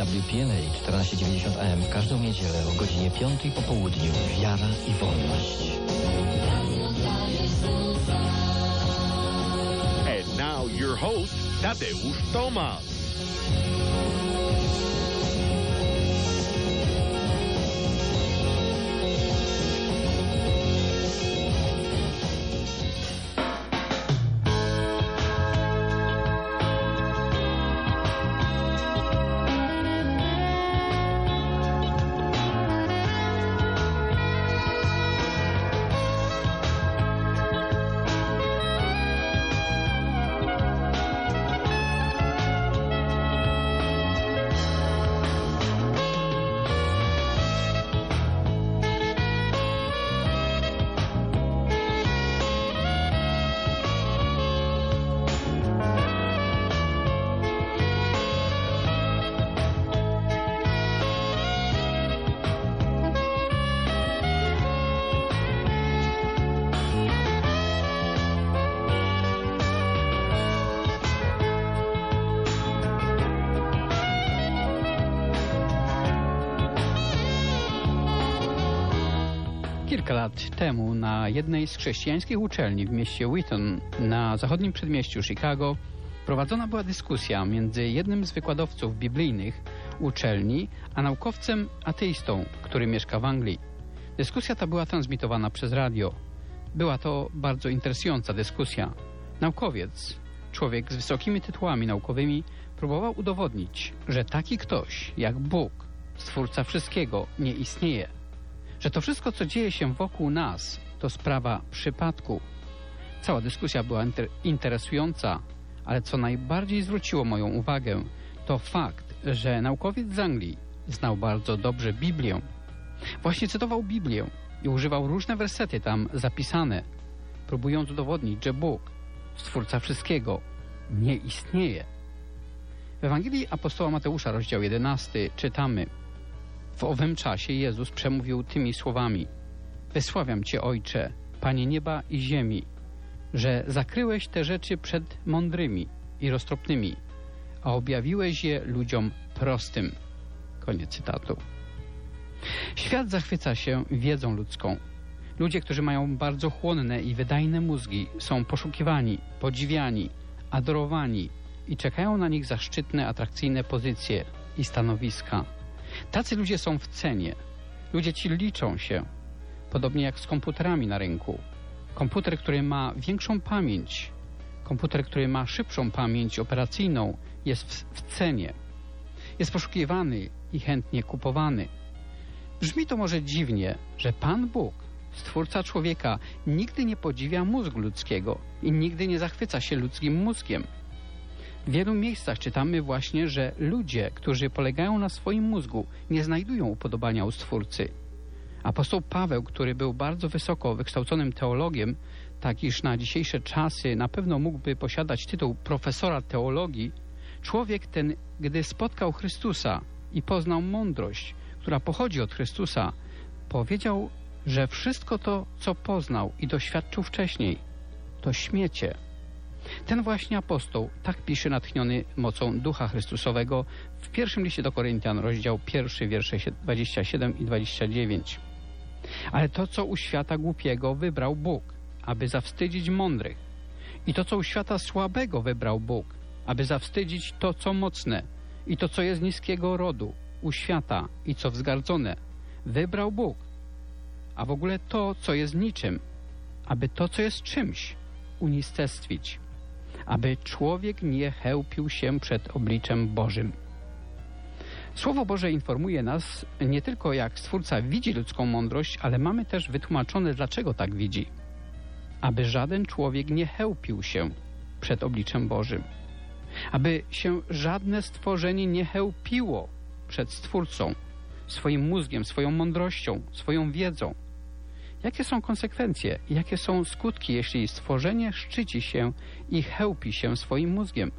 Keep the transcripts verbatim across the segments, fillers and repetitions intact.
Radiu P L A czternaście dziewięćdziesiąt A M w każdą niedzielę o godzinie piątej po południu. Wiara i wolność. And now your host, Tadeusz Tomasz. Kilka lat temu na jednej z chrześcijańskich uczelni w mieście Wheaton na zachodnim przedmieściu Chicago prowadzona była dyskusja między jednym z wykładowców biblijnych uczelni a naukowcem ateistą, który mieszka w Anglii. Dyskusja ta była transmitowana przez radio. Była to bardzo interesująca dyskusja. Naukowiec, człowiek z wysokimi tytułami naukowymi, próbował udowodnić, że taki ktoś jak Bóg, stwórca wszystkiego, nie istnieje. Że to wszystko, co dzieje się wokół nas, to sprawa przypadku. Cała dyskusja była inter interesująca, ale co najbardziej zwróciło moją uwagę, to fakt, że naukowiec z Anglii znał bardzo dobrze Biblię. Właśnie cytował Biblię i używał różne wersety tam zapisane, próbując udowodnić, że Bóg, stwórca wszystkiego, nie istnieje. W Ewangelii apostoła Mateusza, rozdział jedenasty, czytamy: w owym czasie Jezus przemówił tymi słowami: wysławiam Cię, Ojcze, Panie nieba i ziemi, że zakryłeś te rzeczy przed mądrymi i roztropnymi, a objawiłeś je ludziom prostym. Koniec cytatu. Świat zachwyca się wiedzą ludzką. Ludzie, którzy mają bardzo chłonne i wydajne mózgi, są poszukiwani, podziwiani, adorowani i czekają na nich zaszczytne, atrakcyjne pozycje i stanowiska. Tacy ludzie są w cenie. Ludzie ci liczą się. Podobnie jak z komputerami na rynku. Komputer, który ma większą pamięć, komputer, który ma szybszą pamięć operacyjną, jest w, w cenie. Jest poszukiwany i chętnie kupowany. Brzmi to może dziwnie, że Pan Bóg, stwórca człowieka, nigdy nie podziwia mózgu ludzkiego i nigdy nie zachwyca się ludzkim mózgiem. W wielu miejscach czytamy właśnie, że ludzie, którzy polegają na swoim mózgu, nie znajdują upodobania u Stwórcy. Apostoł Paweł, który był bardzo wysoko wykształconym teologiem, tak iż na dzisiejsze czasy na pewno mógłby posiadać tytuł profesora teologii, człowiek ten, gdy spotkał Chrystusa i poznał mądrość, która pochodzi od Chrystusa, powiedział, że wszystko to, co poznał i doświadczył wcześniej, to śmiecie. Ten właśnie apostoł tak pisze, natchniony mocą Ducha Chrystusowego, w pierwszym liście do Koryntian, rozdział pierwszy, wiersze dwadzieścia siedem i dwadzieścia dziewięć. Ale to, co u świata głupiego, wybrał Bóg, aby zawstydzić mądrych. I to, co u świata słabego, wybrał Bóg, aby zawstydzić to, co mocne. I to, co jest niskiego rodu, u świata i co wzgardzone, wybrał Bóg. A w ogóle to, co jest niczym, aby to, co jest czymś, unicestwić. Aby człowiek nie chełpił się przed obliczem Bożym. Słowo Boże informuje nas nie tylko, jak Stwórca widzi ludzką mądrość, ale mamy też wytłumaczone, dlaczego tak widzi. Aby żaden człowiek nie chełpił się przed obliczem Bożym. Aby się żadne stworzenie nie chełpiło przed Stwórcą, swoim mózgiem, swoją mądrością, swoją wiedzą. Jakie są konsekwencje i jakie są skutki, jeśli stworzenie szczyci się i chełpi się swoim mózgiem?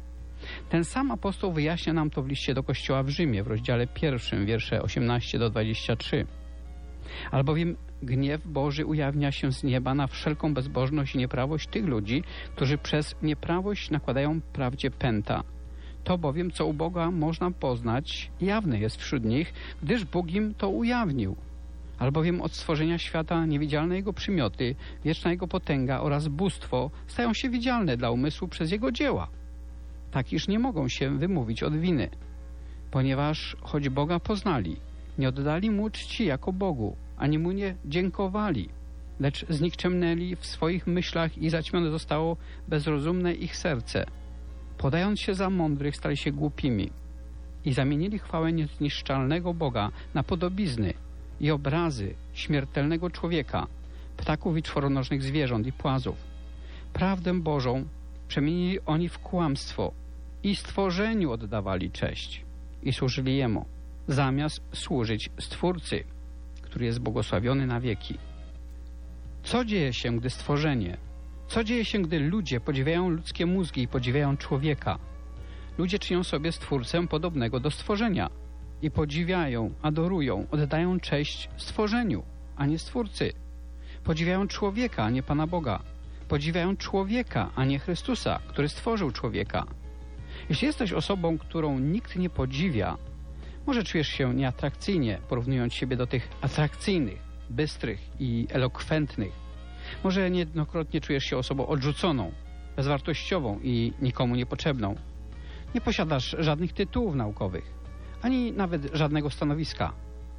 Ten sam apostoł wyjaśnia nam to w liście do Kościoła w Rzymie, w rozdziale pierwszym, wiersze osiemnaście do dwudziestu trzech. Albowiem gniew Boży ujawnia się z nieba na wszelką bezbożność i nieprawość tych ludzi, którzy przez nieprawość nakładają prawdzie pęta. To bowiem, co u Boga można poznać, jawne jest wśród nich, gdyż Bóg im to ujawnił. Albowiem od stworzenia świata niewidzialne Jego przymioty, wieczna Jego potęga oraz bóstwo stają się widzialne dla umysłu przez Jego dzieła. Tak iż nie mogą się wymówić od winy. Ponieważ choć Boga poznali, nie oddali Mu czci jako Bogu, ani Mu nie dziękowali, lecz znikczemnęli w swoich myślach i zaćmione zostało bezrozumne ich serce. Podając się za mądrych, stali się głupimi i zamienili chwałę niezniszczalnego Boga na podobizny i obrazy śmiertelnego człowieka, ptaków i czworonożnych zwierząt i płazów. Prawdę Bożą przemienili oni w kłamstwo i stworzeniu oddawali cześć i służyli Jemu, zamiast służyć Stwórcy, który jest błogosławiony na wieki. Co dzieje się, gdy stworzenie, co dzieje się, gdy ludzie podziwiają ludzkie mózgi i podziwiają człowieka? Ludzie czynią sobie Stwórcę podobnego do stworzenia i podziwiają, adorują, oddają cześć stworzeniu, a nie Stwórcy. Podziwiają człowieka, a nie Pana Boga. Podziwiają człowieka, a nie Chrystusa, który stworzył człowieka. Jeśli jesteś osobą, którą nikt nie podziwia, może czujesz się nieatrakcyjnie, porównując siebie do tych atrakcyjnych, bystrych i elokwentnych. Może niejednokrotnie czujesz się osobą odrzuconą, bezwartościową i nikomu niepotrzebną. Nie posiadasz żadnych tytułów naukowych, ani nawet żadnego stanowiska.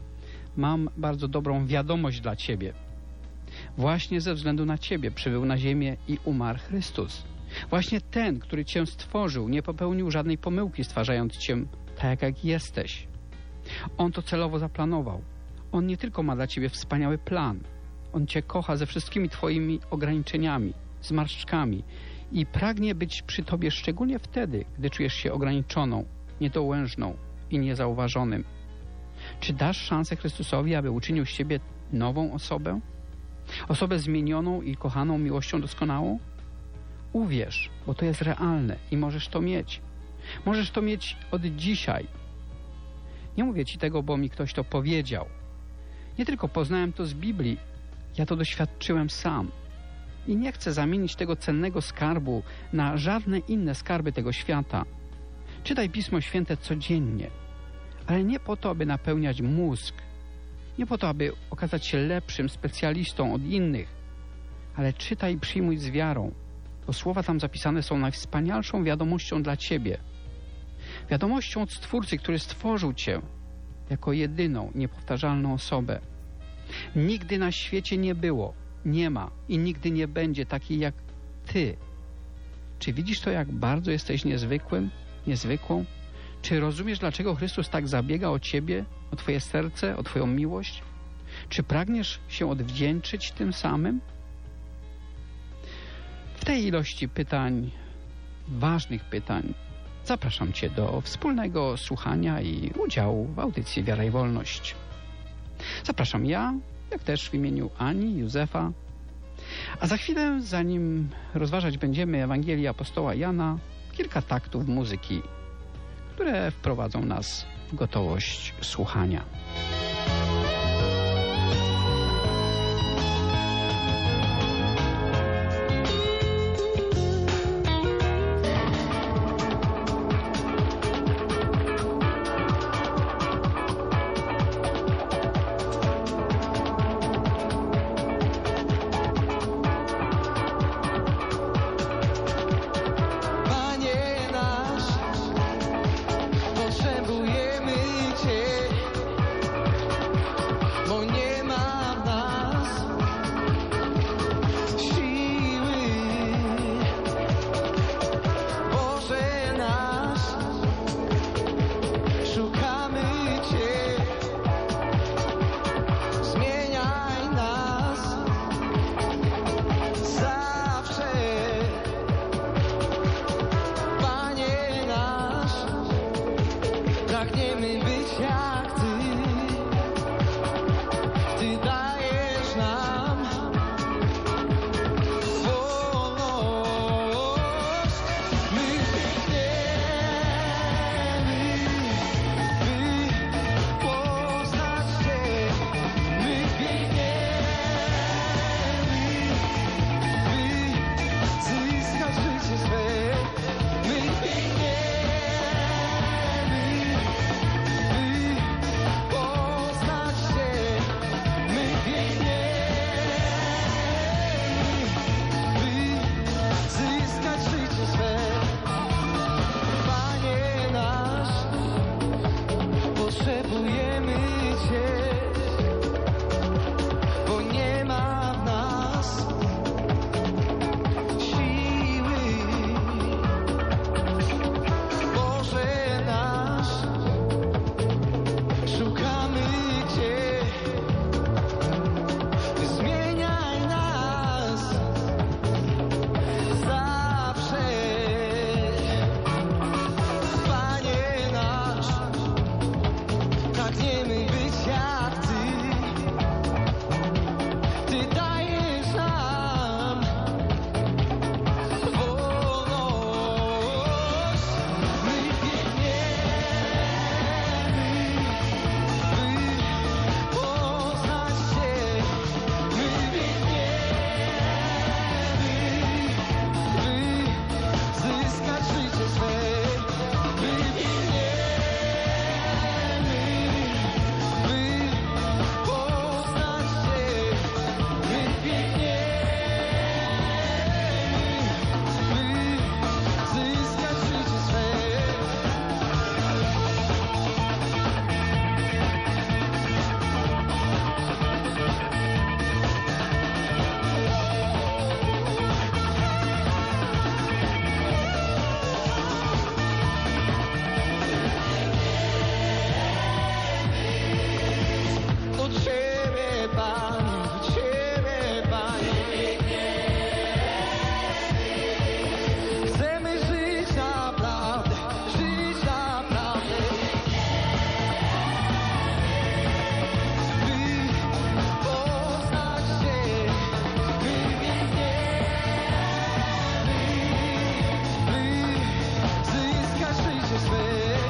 Mam bardzo dobrą wiadomość dla Ciebie. Właśnie ze względu na Ciebie przybył na ziemię i umarł Chrystus. Właśnie ten, który Cię stworzył, nie popełnił żadnej pomyłki, stwarzając Cię tak, jak jesteś. On to celowo zaplanował. On nie tylko ma dla Ciebie wspaniały plan. On Cię kocha ze wszystkimi Twoimi ograniczeniami, zmarszczkami i pragnie być przy Tobie szczególnie wtedy, gdy czujesz się ograniczoną, niedołężną i niezauważonym. Czy dasz szansę Chrystusowi, aby uczynił z Ciebie nową osobę? Osobę zmienioną i kochaną miłością doskonałą? Uwierz, bo to jest realne i możesz to mieć. Możesz to mieć od dzisiaj. Nie mówię Ci tego, bo mi ktoś to powiedział. Nie tylko poznałem to z Biblii, ja to doświadczyłem sam. I nie chcę zamienić tego cennego skarbu na żadne inne skarby tego świata. Czytaj Pismo Święte codziennie, ale nie po to, aby napełniać mózg, nie po to, aby okazać się lepszym specjalistą od innych, ale czytaj i przyjmuj z wiarą, bo słowa tam zapisane są najwspanialszą wiadomością dla Ciebie. Wiadomością od Stwórcy, który stworzył Cię jako jedyną, niepowtarzalną osobę. Nigdy na świecie nie było, nie ma i nigdy nie będzie takiej jak Ty. Czy widzisz to, jak bardzo jesteś niezwykłym, niezwykłą? Czy rozumiesz, dlaczego Chrystus tak zabiega o Ciebie, o Twoje serce, o Twoją miłość? Czy pragniesz się odwdzięczyć tym samym? W tej ilości pytań, ważnych pytań, zapraszam Cię do wspólnego słuchania i udziału w audycji Wiara i Wolność. Zapraszam ja, jak też w imieniu Ani, Józefa. A za chwilę, zanim rozważać będziemy Ewangelii apostoła Jana, kilka taktów muzyki, które wprowadzą nas w gotowość słuchania. Potrzebujemy Cię. być jak Ty. Ty dajesz nam wolność. My biegniemy, by poznać Cię. My biegniemy, by zyskać życie swe. My biegniemy, by poznać Cię. My biegniemy, by zyskać życie swe. Do Ciebie, Panie, do Ciebie, Panie. Chcemy żyć naprawdę, żyć naprawdę. By poznać Cię, by biegniemy, by zyskać życie swe.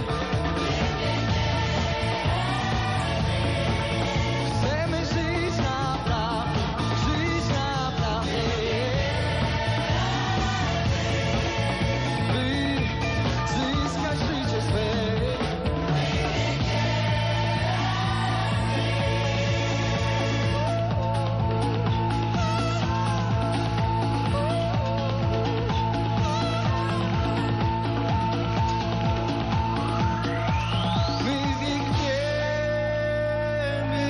Chcemy żyć naprawdę, żyć naprawdę, by zyskać życie swe. My biegniemy.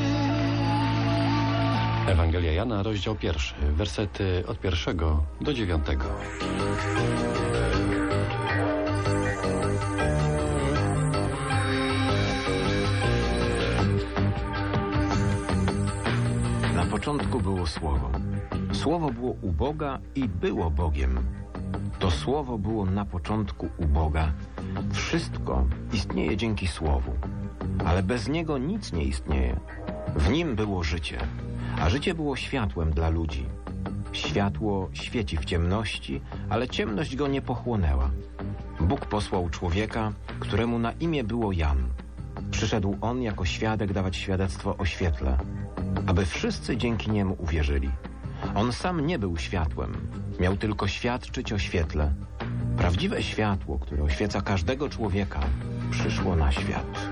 Ewangelia Jana, rozdział pierwszy, wersety od pierwszego do dziewiątego. Na początku było Słowo. Słowo było u Boga i było Bogiem. To Słowo było na początku u Boga. Wszystko istnieje dzięki Słowu, ale bez Niego nic nie istnieje. W Nim było życie, a życie było światłem dla ludzi. Światło świeci w ciemności, ale ciemność go nie pochłonęła. Bóg posłał człowieka, któremu na imię było Jan. Przyszedł on jako świadek dawać świadectwo o świetle, aby wszyscy dzięki niemu uwierzyli. On sam nie był światłem, miał tylko świadczyć o świetle. Prawdziwe światło, które oświeca każdego człowieka, przyszło na świat.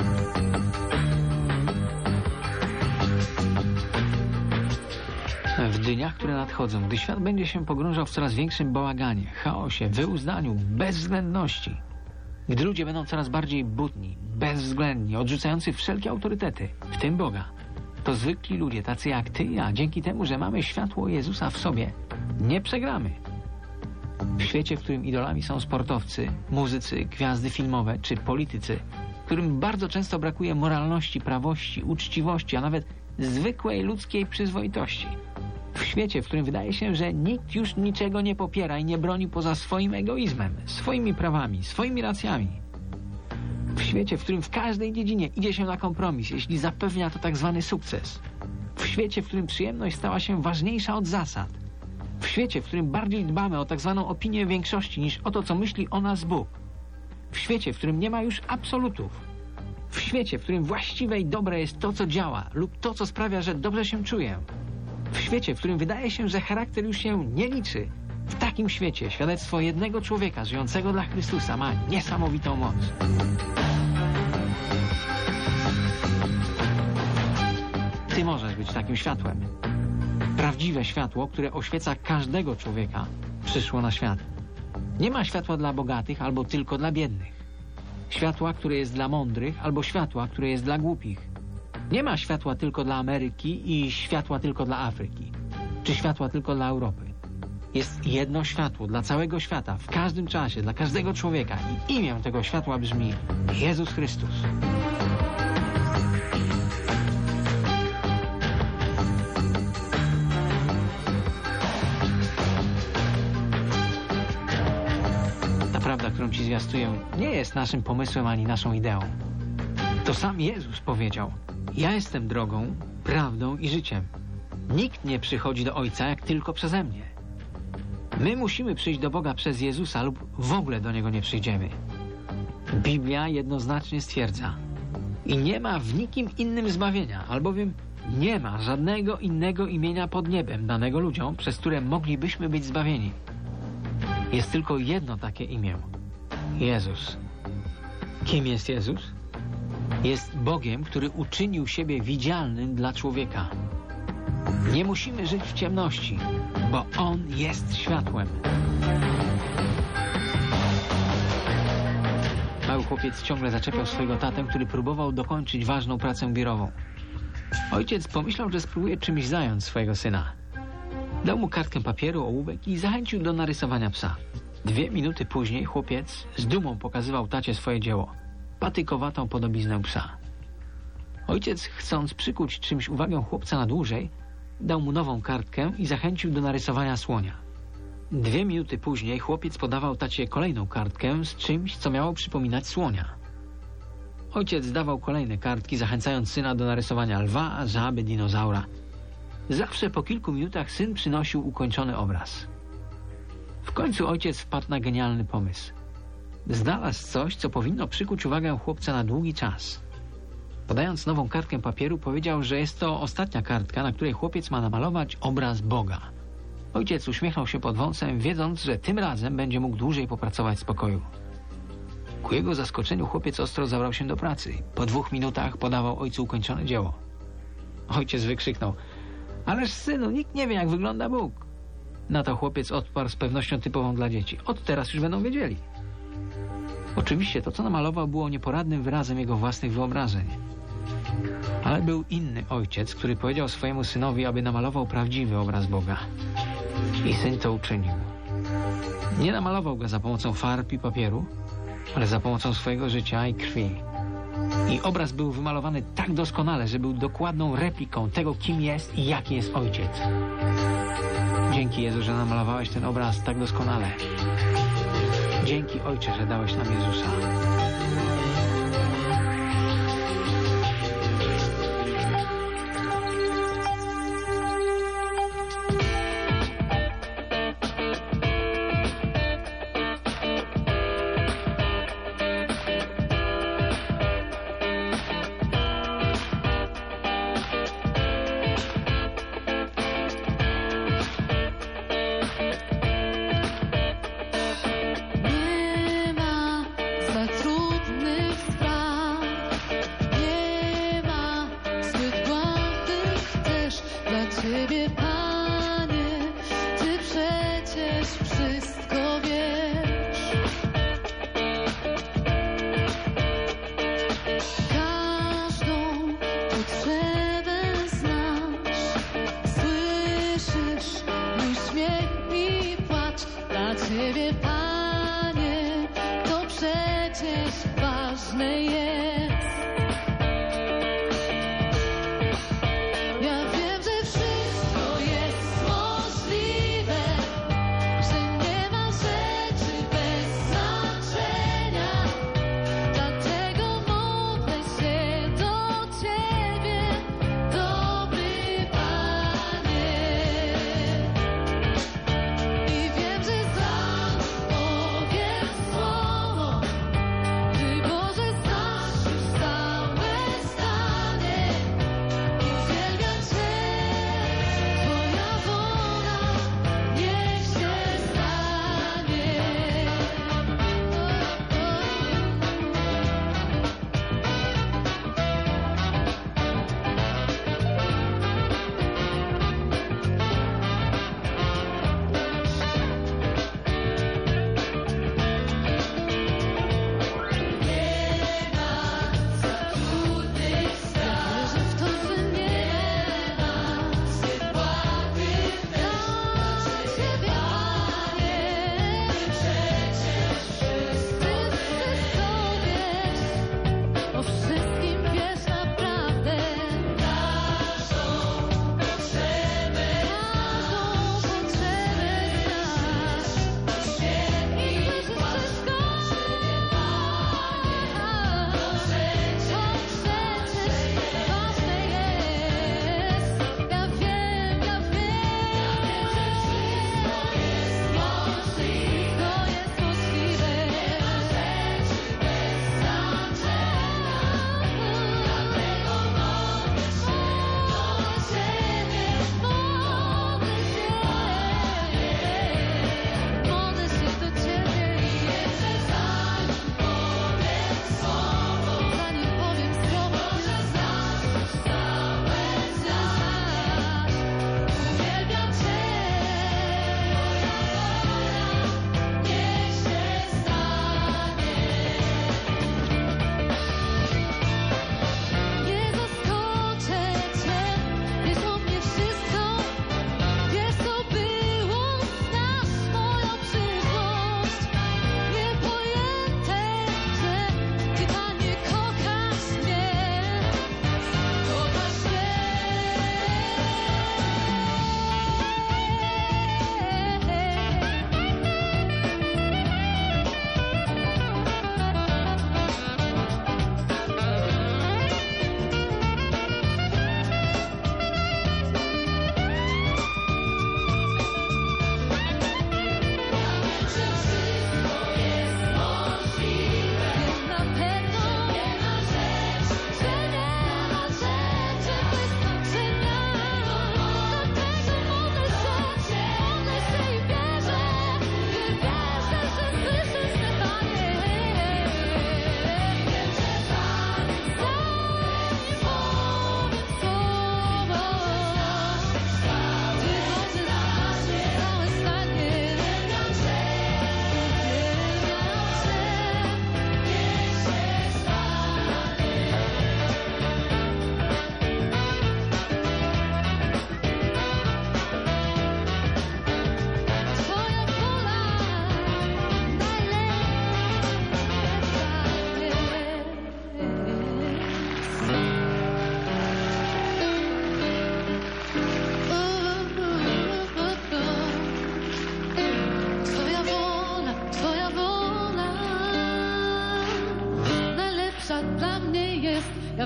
W dniach, które nadchodzą, gdy świat będzie się pogrążał w coraz większym bałaganie, chaosie, wyuzdaniu, bezwzględności, gdy ludzie będą coraz bardziej butni, bezwzględni, odrzucający wszelkie autorytety, w tym Boga, to zwykli ludzie, tacy jak ty i ja, dzięki temu, że mamy światło Jezusa w sobie, nie przegramy. W świecie, w którym idolami są sportowcy, muzycy, gwiazdy filmowe czy politycy, którym bardzo często brakuje moralności, prawości, uczciwości, a nawet zwykłej ludzkiej przyzwoitości. W świecie, w którym wydaje się, że nikt już niczego nie popiera i nie broni poza swoim egoizmem, swoimi prawami, swoimi racjami. W świecie, w którym w każdej dziedzinie idzie się na kompromis, jeśli zapewnia to tak zwany sukces. W świecie, w którym przyjemność stała się ważniejsza od zasad. W świecie, w którym bardziej dbamy o tak zwaną opinię większości niż o to, co myśli o nas Bóg. W świecie, w którym nie ma już absolutów. W świecie, w którym właściwe i dobre jest to, co działa lub to, co sprawia, że dobrze się czuję. W świecie, w którym wydaje się, że charakter już się nie liczy. W takim świecie świadectwo jednego człowieka żyjącego dla Chrystusa ma niesamowitą moc. Ty możesz być takim światłem. Prawdziwe światło, które oświeca każdego człowieka, przyszło na świat. Nie ma światła dla bogatych albo tylko dla biednych. Światła, które jest dla mądrych albo światła, które jest dla głupich. Nie ma światła tylko dla Ameryki i światła tylko dla Afryki. Czy światła tylko dla Europy. Jest jedno światło dla całego świata, w każdym czasie, dla każdego człowieka i imię tego światła brzmi Jezus Chrystus. Ta prawda, którą Ci zwiastuję, nie jest naszym pomysłem ani naszą ideą. To sam Jezus powiedział: ja jestem drogą, prawdą i życiem. Nikt nie przychodzi do Ojca jak tylko przeze mnie. My musimy przyjść do Boga przez Jezusa lub w ogóle do Niego nie przyjdziemy. Biblia jednoznacznie stwierdza: i nie ma w nikim innym zbawienia, albowiem nie ma żadnego innego imienia pod niebem danego ludziom, przez które moglibyśmy być zbawieni. Jest tylko jedno takie imię: Jezus. Kim jest Jezus? Jest Bogiem, który uczynił siebie widzialnym dla człowieka. Nie musimy żyć w ciemności, bo On jest światłem. Mały chłopiec ciągle zaczepiał swojego tatę, który próbował dokończyć ważną pracę biurową. Ojciec pomyślał, że spróbuje czymś zająć swojego syna. Dał mu kartkę papieru, ołówek i zachęcił do narysowania psa. Dwie minuty później chłopiec z dumą pokazywał tacie swoje dzieło. Patykowatą podobiznę psa. Ojciec, chcąc przykuć czymś uwagę chłopca na dłużej, dał mu nową kartkę i zachęcił do narysowania słonia. Dwie minuty później chłopiec podawał tacie kolejną kartkę z czymś, co miało przypominać słonia. Ojciec dawał kolejne kartki, zachęcając syna do narysowania lwa, żaby, dinozaura. Zawsze po kilku minutach syn przynosił ukończony obraz. W końcu ojciec wpadł na genialny pomysł. Znalazł coś, co powinno przykuć uwagę chłopca na długi czas. Podając nową kartkę papieru, powiedział, że jest to ostatnia kartka, na której chłopiec ma namalować obraz Boga. Ojciec uśmiechnął się pod wąsem, wiedząc, że tym razem będzie mógł dłużej popracować w spokoju. Ku jego zaskoczeniu chłopiec ostro zabrał się do pracy. Po dwóch minutach podawał ojcu ukończone dzieło. Ojciec wykrzyknął: ależ synu, nikt nie wie, jak wygląda Bóg. Na to chłopiec odparł z pewnością typową dla dzieci: od teraz już będą wiedzieli. Oczywiście to, co namalował, było nieporadnym wyrazem jego własnych wyobrażeń. Ale był inny ojciec, który powiedział swojemu synowi, aby namalował prawdziwy obraz Boga. I syn to uczynił. Nie namalował go za pomocą farb i papieru, ale za pomocą swojego życia i krwi. I obraz był wymalowany tak doskonale, że był dokładną repliką tego, kim jest i jaki jest ojciec. Dzięki, Jezu, że namalowałeś ten obraz tak doskonale. Dzięki, Ojcze, że dałeś nam Jezusa.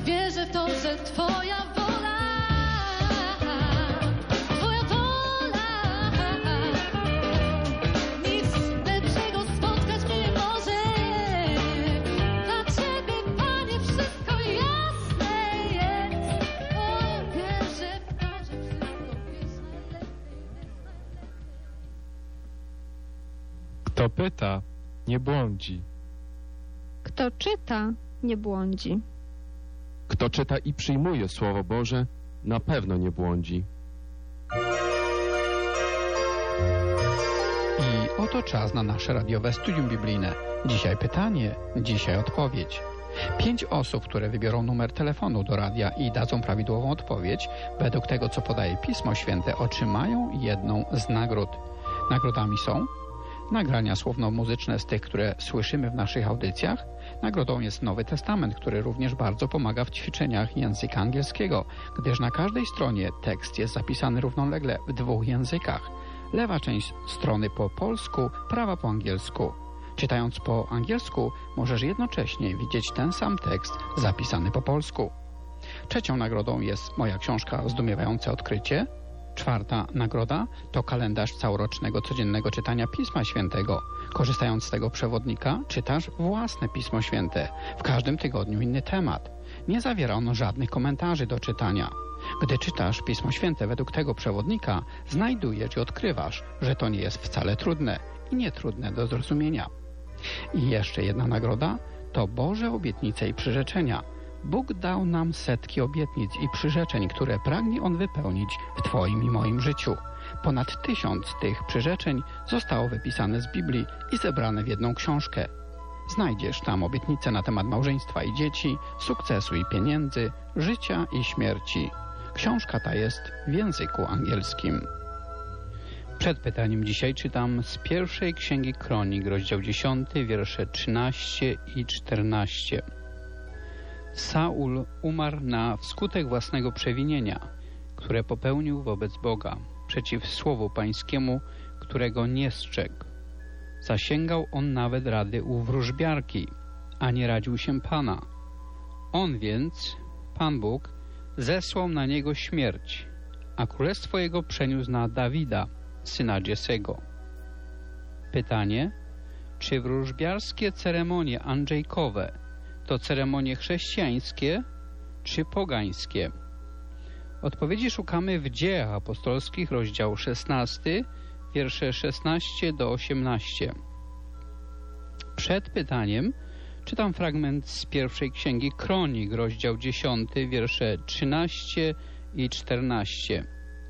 wierzę w to, że Twoja wola, Twoja wola, nic lepszego spotkać mnie nie może. Dla Ciebie, Panie, wszystko jasne jest. O, wierzę w to, że wszystko wiesz najlepiej. Kto pyta, nie błądzi. Kto czyta, nie błądzi. Kto czyta i przyjmuje Słowo Boże, na pewno nie błądzi. I oto czas na nasze radiowe studium biblijne. Dzisiaj pytanie, dzisiaj odpowiedź. Pięć osób, które wybiorą numer telefonu do radia i dadzą prawidłową odpowiedź, według tego, co podaje Pismo Święte, otrzymają jedną z nagród. Nagrodami są nagrania słowno-muzyczne z tych, które słyszymy w naszych audycjach. Nagrodą jest Nowy Testament, który również bardzo pomaga w ćwiczeniach języka angielskiego, gdyż na każdej stronie tekst jest zapisany równolegle w dwóch językach. Lewa część strony po polsku, prawa po angielsku. Czytając po angielsku, możesz jednocześnie widzieć ten sam tekst zapisany po polsku. Trzecią nagrodą jest moja książka Zdumiewające odkrycie. Czwarta nagroda to kalendarz całorocznego codziennego czytania Pisma Świętego. Korzystając z tego przewodnika, czytasz własne Pismo Święte. W każdym tygodniu inny temat. Nie zawiera on żadnych komentarzy do czytania. Gdy czytasz Pismo Święte według tego przewodnika, znajdujesz i odkrywasz, że to nie jest wcale trudne i nietrudne do zrozumienia. I jeszcze jedna nagroda to Boże obietnice i przyrzeczenia. Bóg dał nam setki obietnic i przyrzeczeń, które pragnie On wypełnić w Twoim i moim życiu. Ponad tysiąc tych przyrzeczeń zostało wypisane z Biblii i zebrane w jedną książkę. Znajdziesz tam obietnice na temat małżeństwa i dzieci, sukcesu i pieniędzy, życia i śmierci. Książka ta jest w języku angielskim. Przed pytaniem dzisiaj czytam z pierwszej Księgi Kronik, rozdział dziesiąty, wiersze trzynaście i czternaście. Saul umarł na wskutek własnego przewinienia, które popełnił wobec Boga, przeciw słowu pańskiemu, którego nie strzegł. Zasięgał on nawet rady u wróżbiarki, a nie radził się Pana. On więc, Pan Bóg, zesłał na niego śmierć, a królestwo jego przeniósł na Dawida, syna Jesego. Pytanie, czy wróżbiarskie ceremonie andrzejkowe to ceremonie chrześcijańskie czy pogańskie? Odpowiedzi szukamy w Dziejach Apostolskich, rozdział szesnasty, wiersze szesnaście do osiemnaście. Przed pytaniem czytam fragment z pierwszej Księgi Kronik, rozdział dziesiąty, wiersze trzynaście i czternaście.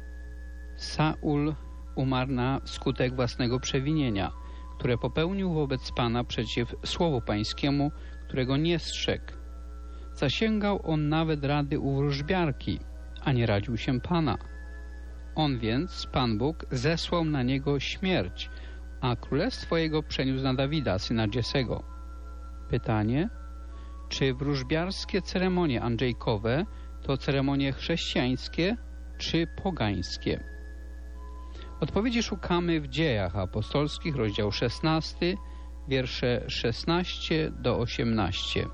Saul umarł na skutek własnego przewinienia, które popełnił wobec Pana przeciw słowu pańskiemu, którego nie strzegł. Zasięgał on nawet rady u wróżbiarki, a nie radził się Pana. On więc, Pan Bóg, zesłał na niego śmierć, a królestwo jego przeniósł na Dawida, syna Jesego. Pytanie, czy wróżbiarskie ceremonie andrzejkowe to ceremonie chrześcijańskie czy pogańskie? Odpowiedzi szukamy w Dziejach Apostolskich, rozdział szesnasty, wiersze szesnaście do osiemnaście.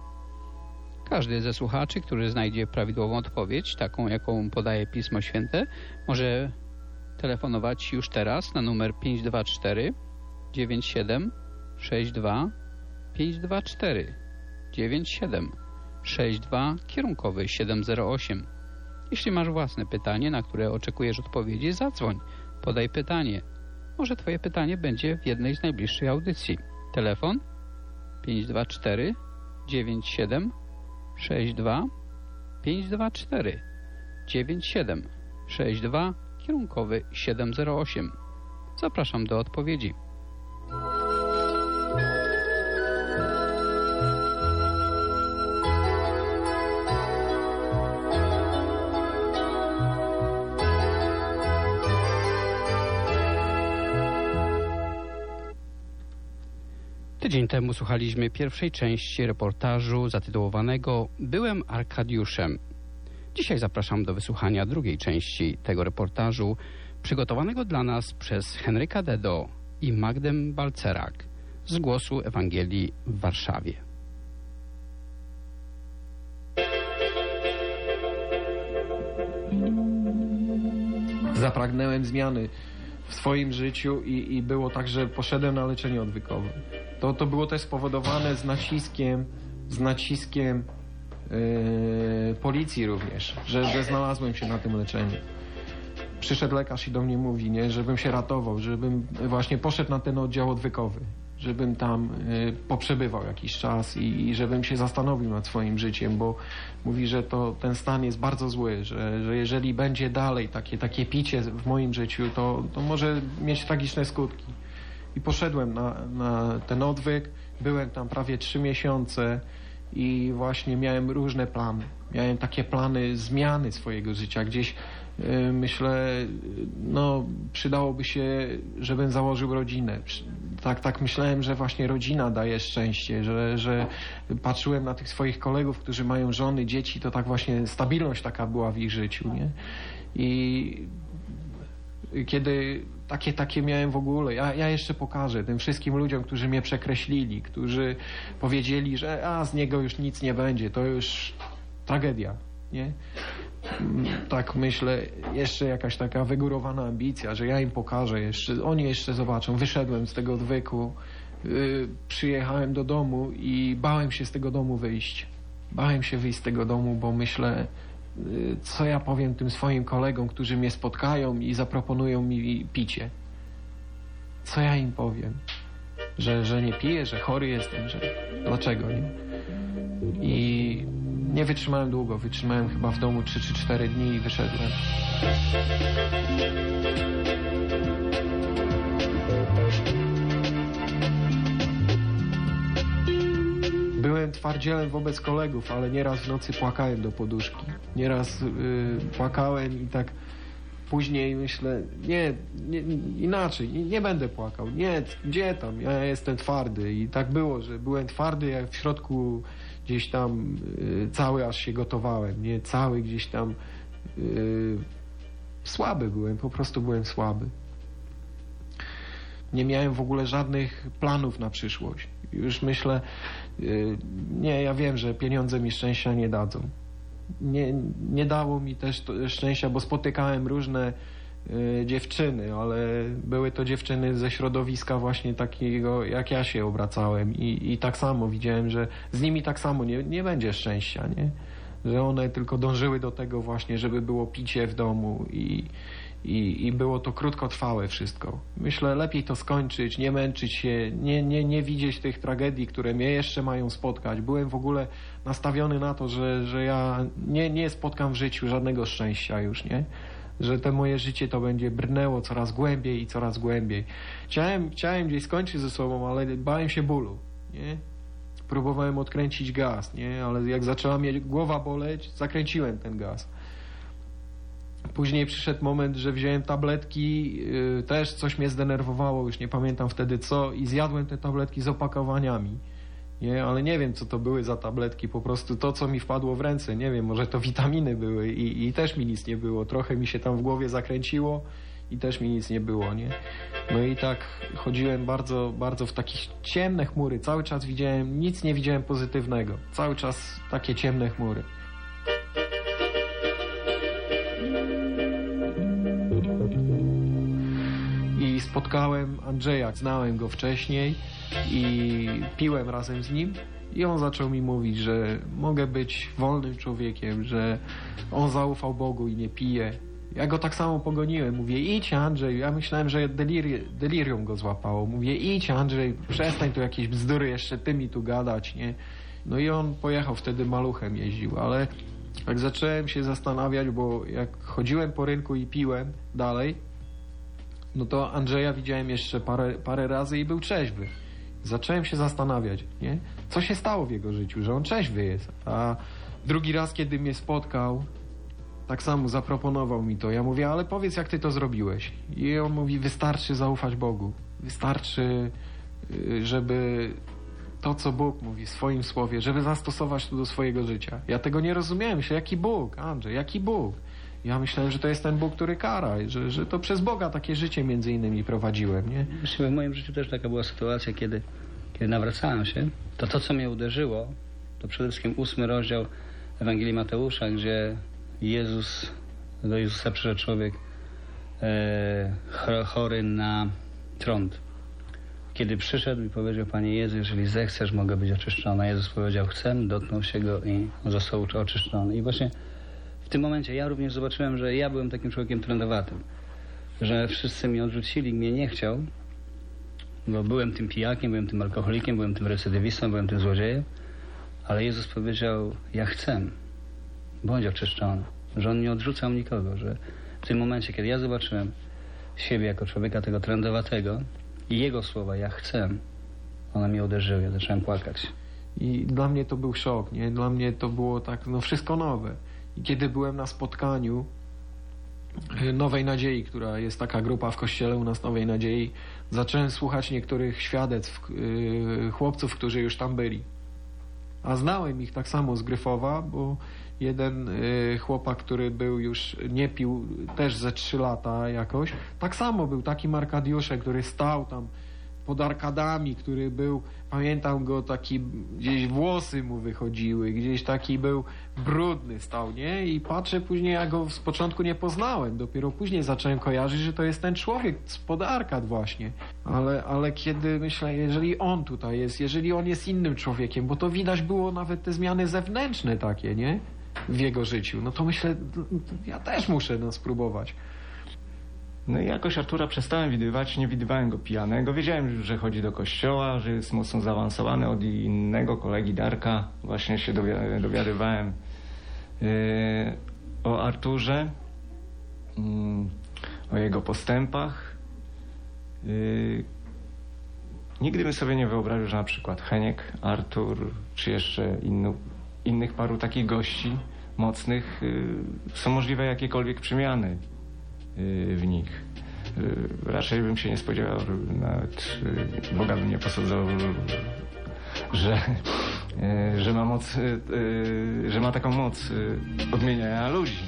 Każdy ze słuchaczy, który znajdzie prawidłową odpowiedź, taką jaką podaje Pismo Święte, może telefonować już teraz na numer pięć dwa cztery dziewięć siedem sześć dwa pięć dwa cztery dziewięć siedem sześć dwa kierunkowy siedem zero osiem. Jeśli masz własne pytanie, na które oczekujesz odpowiedzi, zadzwoń, podaj pytanie. Może Twoje pytanie będzie w jednej z najbliższych audycji. Telefon pięć dwa cztery dziewięć siedem sześć dwa pięć dwa cztery dziewięć siedem sześć dwa kierunkowy siedem zero osiem. Zapraszam do odpowiedzi. Tydzień temu słuchaliśmy pierwszej części reportażu zatytułowanego Byłem Arkadiuszem. Dzisiaj zapraszam do wysłuchania drugiej części tego reportażu, przygotowanego dla nas przez Henryka Dedo i Magdę Balcerak z Głosu Ewangelii w Warszawie. Zapragnąłem zmiany w swoim życiu i, i było tak, że poszedłem na leczenie odwykowe. To, to było też spowodowane z naciskiem, z naciskiem yy, policji również, że, że znalazłem się na tym leczeniu. Przyszedł lekarz i do mnie mówi, nie, żebym się ratował, żebym właśnie poszedł na ten oddział odwykowy, żebym tam y, poprzebywał jakiś czas i, i żebym się zastanowił nad swoim życiem, bo mówi, że to ten stan jest bardzo zły, że, że jeżeli będzie dalej takie, takie picie w moim życiu, to, to może mieć tragiczne skutki. I poszedłem na, na ten odwyk, byłem tam prawie trzy miesiące i właśnie miałem różne plany. Miałem takie plany zmiany swojego życia, gdzieś yy, myślę, no przydałoby się, żebym założył rodzinę. Tak, tak myślałem, że właśnie rodzina daje szczęście, że, że patrzyłem na tych swoich kolegów, którzy mają żony, dzieci, to tak właśnie stabilność taka była w ich życiu, nie? I kiedy takie, takie miałem w ogóle, ja, ja jeszcze pokażę tym wszystkim ludziom, którzy mnie przekreślili, którzy powiedzieli, że a z niego już nic nie będzie, to już tragedia, nie? Tak myślę, jeszcze jakaś taka wygórowana ambicja, że ja im pokażę jeszcze, oni jeszcze zobaczą. Wyszedłem z tego odwyku, yy, przyjechałem do domu i bałem się z tego domu wyjść. Bałem się wyjść z tego domu, bo myślę, yy, co ja powiem tym swoim kolegom, którzy mnie spotkają i zaproponują mi picie. Co ja im powiem? Że, że nie piję, że chory jestem, że dlaczego nie? I nie wytrzymałem długo, wytrzymałem chyba w domu trzy czy cztery dni i wyszedłem. Byłem twardzielem wobec kolegów, ale nieraz w nocy płakałem do poduszki. Nieraz yy, płakałem i tak później myślę, nie, nie inaczej, nie, nie będę płakał. Nie, gdzie tam, ja jestem twardy. I tak było, że byłem twardy, jak w środku gdzieś tam y, cały aż się gotowałem, nie, cały gdzieś tam y, słaby byłem, po prostu byłem słaby. Nie miałem w ogóle żadnych planów na przyszłość. Już myślę, y, nie, ja wiem, że pieniądze mi szczęścia nie dadzą. Nie, nie dało mi też to szczęścia, bo spotykałem różne y, dziewczyny, ale były to dziewczyny ze środowiska właśnie takiego, jak ja się obracałem i, i tak samo widziałem, że z nimi tak samo nie, nie będzie szczęścia, nie? Że one tylko dążyły do tego właśnie, żeby było picie w domu i, i, i było to krótkotrwałe wszystko. Myślę, lepiej to skończyć, nie męczyć się, nie, nie, nie widzieć tych tragedii, które mnie jeszcze mają spotkać. Byłem w ogóle nastawiony na to, że, że ja nie, nie spotkam w życiu żadnego szczęścia już, nie? Że to moje życie to będzie brnęło coraz głębiej i coraz głębiej. Chciałem, chciałem gdzieś skończyć ze sobą, ale bałem się bólu, nie? Próbowałem odkręcić gaz, nie? Ale jak zaczęła mnie głowa boleć, zakręciłem ten gaz. Później przyszedł moment, że wziąłem tabletki, yy, też coś mnie zdenerwowało, już nie pamiętam wtedy co, i zjadłem te tabletki z opakowaniami. Nie, ale nie wiem, co to były za tabletki, po prostu to, co mi wpadło w ręce, nie wiem, może to witaminy były i, i też mi nic nie było. Trochę mi się tam w głowie zakręciło i też mi nic nie było, nie? No i tak chodziłem bardzo, bardzo w takich ciemne chmury. Cały czas widziałem, nic nie widziałem pozytywnego. Cały czas takie ciemne chmury. I spotkałem Andrzeja, znałem go wcześniej i piłem razem z nim i on zaczął mi mówić, że mogę być wolnym człowiekiem, że on zaufał Bogu i nie pije. Ja go tak samo pogoniłem. Mówię, idź Andrzej. Ja myślałem, że deliri delirium go złapało. Mówię, idź Andrzej, przestań tu jakieś bzdury jeszcze ty mi tu gadać, nie? No i on pojechał, wtedy maluchem jeździł, ale jak zacząłem się zastanawiać, bo jak chodziłem po rynku i piłem dalej, no to Andrzeja widziałem jeszcze parę, parę razy i był trzeźwy. Zacząłem się zastanawiać, nie? Co się stało w jego życiu, że on trzeźwy jest. A drugi raz, kiedy mnie spotkał, tak samo zaproponował mi to. Ja mówię, ale powiedz, jak ty to zrobiłeś. I on mówi, wystarczy zaufać Bogu. Wystarczy, żeby to, co Bóg mówi w swoim słowie, żeby zastosować to do swojego życia. Ja tego nie rozumiałem. Myślę, jaki Bóg, Andrzej, jaki Bóg? Ja myślałem, że to jest ten Bóg, który kara, że, że to przez Boga takie życie między innymi prowadziłem, nie? W moim życiu też taka była sytuacja, kiedy, kiedy nawracałem się. To to, co mnie uderzyło, to przede wszystkim ósmy rozdział Ewangelii Mateusza, gdzie Jezus, do Jezusa przyszedł człowiek e, chory na trąd. Kiedy przyszedł i powiedział: Panie Jezu, jeżeli zechcesz, mogę być oczyszczony. Jezus powiedział: chcę, dotknął się go i został oczyszczony. I właśnie w tym momencie ja również zobaczyłem, że ja byłem takim człowiekiem trędowatym, że wszyscy mnie odrzucili, mnie nie chciał, bo byłem tym pijakiem, byłem tym alkoholikiem, byłem tym recydywistą, byłem tym złodziejem, ale Jezus powiedział: ja chcę, bądź oczyszczony, że On nie odrzucał nikogo, że w tym momencie, kiedy ja zobaczyłem siebie jako człowieka tego trędowatego i Jego słowa: ja chcę, one mnie uderzyły, ja zacząłem płakać. I dla mnie to był szok, nie? Dla mnie to było tak, no wszystko nowe. I kiedy byłem na spotkaniu Nowej Nadziei, która jest taka grupa w kościele u nas, Nowej Nadziei, zacząłem słuchać niektórych świadectw yy, chłopców, którzy już tam byli. A znałem ich tak samo z Gryfowa, bo jeden yy, chłopak, który był już, nie pił też ze trzy lata jakoś, tak samo był takim Arkadiuszem, który stał tam pod arkadami, który był, pamiętam go, taki, gdzieś włosy mu wychodziły, gdzieś taki był brudny stał, nie? I patrzę później, ja go z początku nie poznałem, dopiero później zacząłem kojarzyć, że to jest ten człowiek spod arkad właśnie. Ale, ale kiedy myślę, jeżeli on tutaj jest, jeżeli on jest innym człowiekiem, bo to widać było nawet te zmiany zewnętrzne takie, nie? W jego życiu, no to myślę, ja też muszę no, spróbować. No i jakoś Artura przestałem widywać, nie widywałem go pijanego. Wiedziałem, że chodzi do kościoła, że jest mocno zaawansowany. Od innego kolegi Darka właśnie się dowi- dowiadywałem yy, o Arturze, yy, o jego postępach. Yy, nigdy bym sobie nie wyobraził, że na przykład Heniek, Artur, czy jeszcze innu, innych paru takich gości mocnych yy, są możliwe jakiekolwiek przemiany w nich. Raczej bym się nie spodziewał, nawet Boga bym nie posądzał, że, że ma moc, że ma taką moc odmieniania ludzi.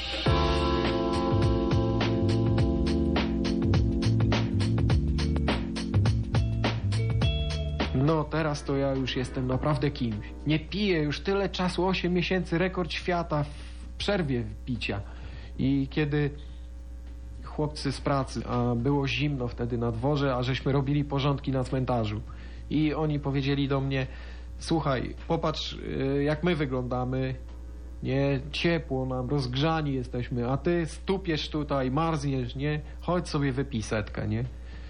No teraz to ja już jestem naprawdę kimś. Nie piję już tyle czasu, osiem miesięcy, rekord świata w przerwie picia. I kiedy chłopcy z pracy, a było zimno wtedy na dworze, a żeśmy robili porządki na cmentarzu. I oni powiedzieli do mnie: słuchaj, popatrz jak my wyglądamy, nie, ciepło nam, rozgrzani jesteśmy, a ty stupiesz tutaj, marzniesz, nie, chodź sobie wypij setkę, nie.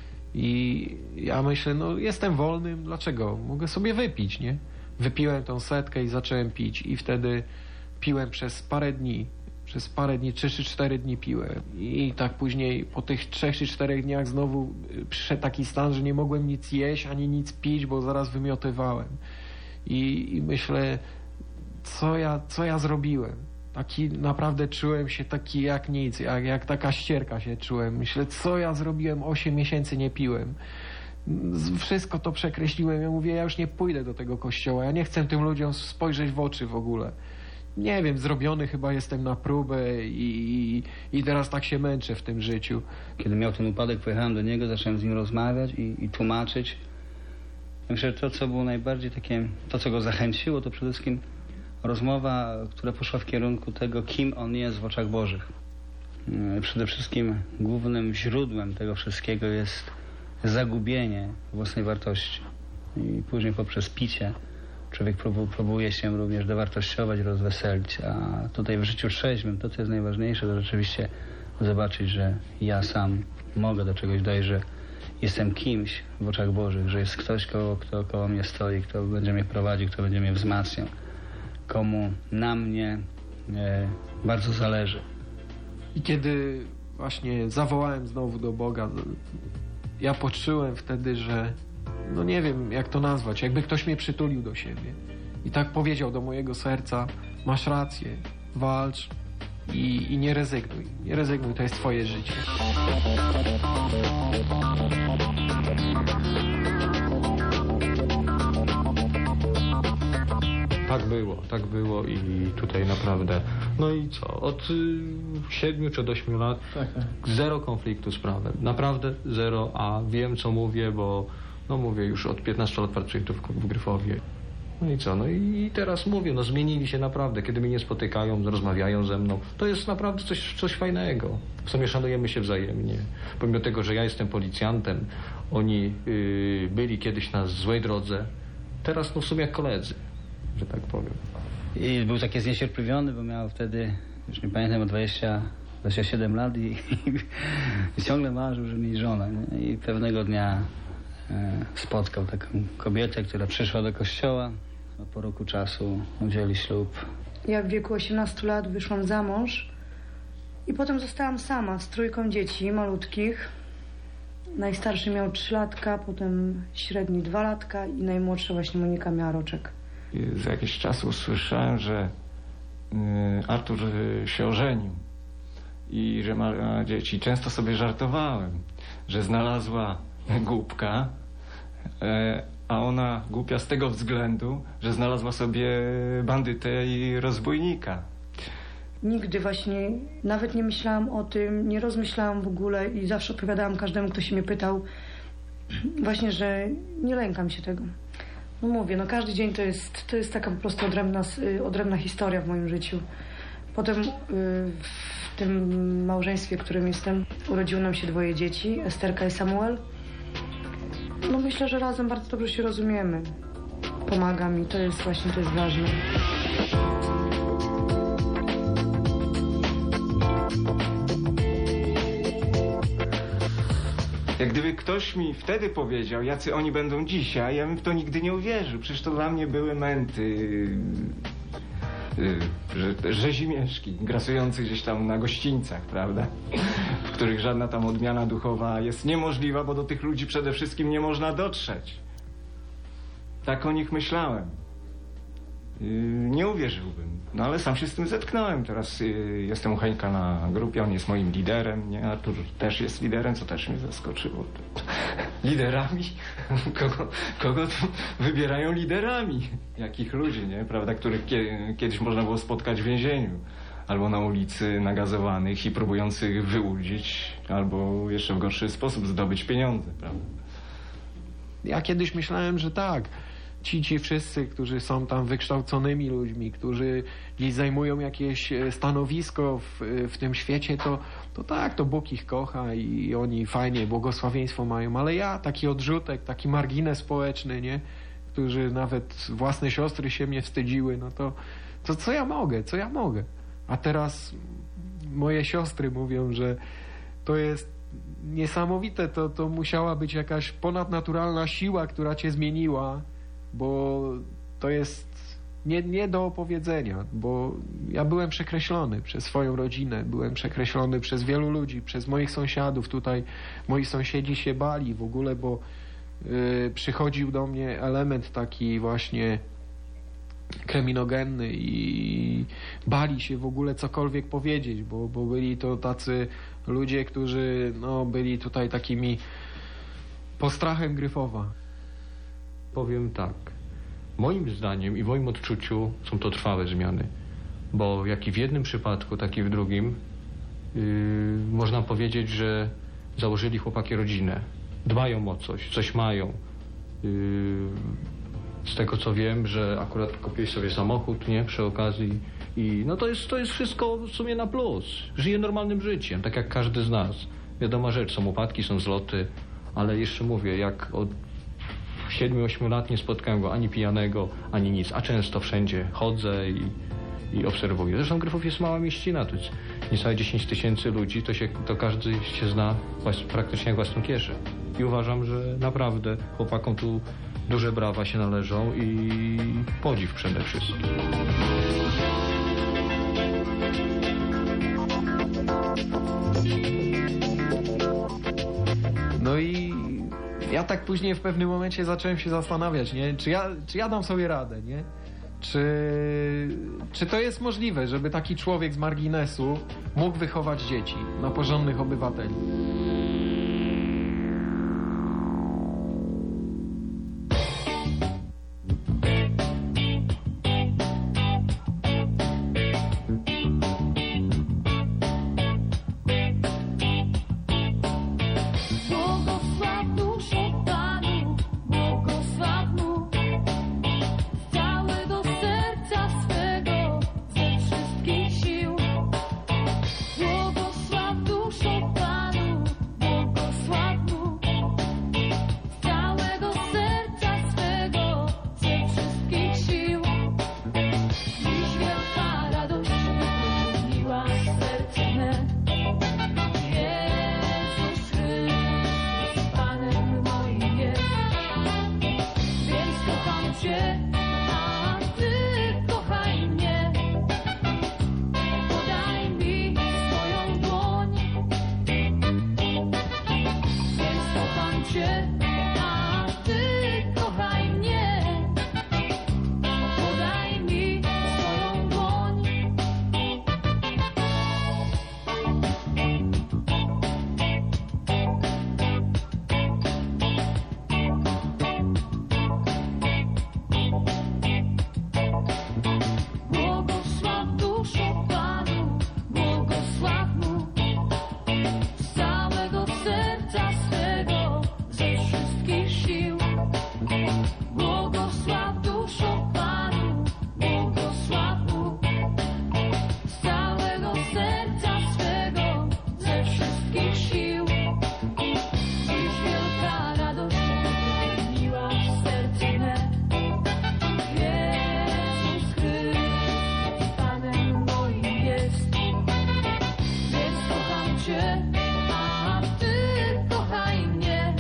I ja myślę, no jestem wolnym, dlaczego? Mogę sobie wypić, nie. Wypiłem tą setkę i zacząłem pić i wtedy piłem przez parę dni. Przez parę dni, trzy czy cztery dni piłem. I tak później po tych trzech czy czterech dniach znowu przyszedł taki stan, że nie mogłem nic jeść, ani nic pić, bo zaraz wymiotywałem. I, i myślę, co ja, co ja zrobiłem? Taki naprawdę czułem się taki jak nic, jak, jak taka ścierka się czułem. Myślę, co ja zrobiłem? Osiem miesięcy nie piłem. Wszystko to przekreśliłem. Ja mówię, ja już nie pójdę do tego kościoła. Ja nie chcę tym ludziom spojrzeć w oczy w ogóle. Nie wiem, zrobiony chyba jestem na próbę i, i, i teraz tak się męczę w tym życiu. Kiedy miał ten upadek, pojechałem do niego, zacząłem z nim rozmawiać i, i tłumaczyć. Myślę, że to, co było najbardziej takie, to, co go zachęciło, to przede wszystkim rozmowa, która poszła w kierunku tego, kim on jest w oczach Bożych. Przede wszystkim głównym źródłem tego wszystkiego jest zagubienie własnej wartości. I później poprzez picie człowiek próbuje się również dowartościować, rozweselić, a tutaj w życiu trzeźwym to, co jest najważniejsze, to rzeczywiście zobaczyć, że ja sam mogę do czegoś dojść, że jestem kimś w oczach Bożych, że jest ktoś, koło, kto koło mnie stoi, kto będzie mnie prowadził, kto będzie mnie wzmacniał, komu na mnie e, bardzo zależy. I kiedy właśnie zawołałem znowu do Boga, ja poczułem wtedy, że no nie wiem, jak to nazwać, jakby ktoś mnie przytulił do siebie. I tak powiedział do mojego serca: masz rację, walcz i, i nie rezygnuj. Nie rezygnuj, to jest twoje życie. Tak było, tak było i tutaj naprawdę, no i co, od y, siedmiu czy od ośmiu lat tak, tak. Zero konfliktu z prawem, naprawdę zero, a wiem co mówię, bo no mówię, już od piętnastu lat pracuję tu w, w Gryfowie. No i co? No i teraz mówię, no zmienili się naprawdę. Kiedy mnie nie spotykają, rozmawiają ze mną, to jest naprawdę coś, coś fajnego. W sumie szanujemy się wzajemnie. Pomimo tego, że ja jestem policjantem, oni yy, byli kiedyś na złej drodze, teraz no w sumie jak koledzy, że tak powiem. I był taki zniecierpliwiony, bo miał wtedy, już nie pamiętam, dwadzieścia, dwadzieścia siedem lat i, i, i ciągle marzył, że mieć żonę. Nie? I pewnego dnia e, spotkał taką kobietę, która przyszła do kościoła, a po roku czasu udzieli ślub. Ja w wieku osiemnastu lat wyszłam za mąż i potem zostałam sama z trójką dzieci malutkich. Najstarszy miał trzy latka, potem średni dwa latka i najmłodsza właśnie Monika miała roczek. Za jakiś czas usłyszałem, że Artur się ożenił i że ma dzieci. Często sobie żartowałem, że znalazła głupka, a ona głupia z tego względu, że znalazła sobie bandytę i rozbójnika. Nigdy właśnie, nawet nie myślałam o tym, nie rozmyślałam w ogóle i zawsze odpowiadałam każdemu, kto się mnie pytał, właśnie, że nie lękam się tego. No mówię, no każdy dzień to jest, to jest taka po prostu odrębna, odrębna historia w moim życiu. Potem w tym małżeństwie, w którym jestem, urodziło nam się dwoje dzieci, Esterka i Samuel. No myślę, że razem bardzo dobrze się rozumiemy. Pomaga mi, to jest właśnie, to jest ważne. Jak gdyby ktoś mi wtedy powiedział, jacy oni będą dzisiaj, ja bym w to nigdy nie uwierzył. Przecież to dla mnie były męty, yy, yy, rzezimieszki, grasujące gdzieś tam na gościńcach, prawda? W których żadna tam odmiana duchowa jest niemożliwa, bo do tych ludzi przede wszystkim nie można dotrzeć. Tak o nich myślałem. Yy, nie uwierzyłbym. No ale sam się z tym zetknąłem. Teraz yy, jestem u Henka na grupie, on jest moim liderem, nie? Artur też jest liderem, co też mnie zaskoczyło. Liderami? Kogo, kogo tu wybierają liderami? Jakich ludzi, nie? Prawda? Których kie, kiedyś można było spotkać w więzieniu. Albo na ulicy nagazowanych i próbujących wyłudzić, albo jeszcze w gorszy sposób zdobyć pieniądze, prawda? Ja kiedyś myślałem, że tak. Ci, ci wszyscy, którzy są tam wykształconymi ludźmi, którzy gdzieś zajmują jakieś stanowisko w, w tym świecie, to, to tak, to Bóg ich kocha i oni fajnie, błogosławieństwo mają, ale ja, taki odrzutek, taki margines społeczny, nie? Którzy nawet własne siostry się mnie wstydziły, no to, to co ja mogę, co ja mogę? A teraz moje siostry mówią, że to jest niesamowite, to, to musiała być jakaś ponadnaturalna siła, która cię zmieniła, bo to jest nie, nie do opowiedzenia, bo ja byłem przekreślony przez swoją rodzinę, byłem przekreślony przez wielu ludzi, przez moich sąsiadów. Tutaj moi sąsiedzi się bali w ogóle, bo y, przychodził do mnie element taki właśnie kreminogenny i bali się w ogóle cokolwiek powiedzieć, bo, bo byli to tacy ludzie, którzy no, byli tutaj takimi postrachem Gryfowa. Powiem tak, moim zdaniem i w moim odczuciu są to trwałe zmiany, bo jak i w jednym przypadku, tak i w drugim yy, można powiedzieć, że założyli chłopaki rodzinę, dbają o coś, coś mają. Yy, z tego co wiem, że akurat kupili sobie samochód, nie, przy okazji i no to jest, to jest wszystko w sumie na plus. Żyje normalnym życiem, tak jak każdy z nas. Wiadoma rzecz, są upadki, są zloty, ale jeszcze mówię, jak od siedmiu, ośmiu lat nie spotkałem go ani pijanego, ani nic, a często wszędzie chodzę i, i obserwuję. Zresztą Gryfów jest mała mieścina, to jest niecałe dziesięć tysięcy ludzi, to, się, to każdy się zna praktycznie jak własną kieszeń. I uważam, że naprawdę chłopakom tu duże brawa się należą i podziw przede wszystkim. No i ja tak później w pewnym momencie zacząłem się zastanawiać, nie? Czy ja, czy ja dam sobie radę, nie? Czy, czy to jest możliwe, żeby taki człowiek z marginesu mógł wychować dzieci na porządnych obywateli? Błogosław duszę Panu, błogosław mu, Cię, a Ty kochaj mnie. Podaj mi swoją dłoń. Błogosław duszo Panu, błogosław Mu z całego serca swego, ze wszystkich sił. Błogosław duszo Panu, błogosław Mu z całego serca swego, ze wszystkich sił. Dziś wielka radość przepełniła serce me. Jezus Chrystus Panem moim jest, więc kocham Cię, a Ty kochaj mnie.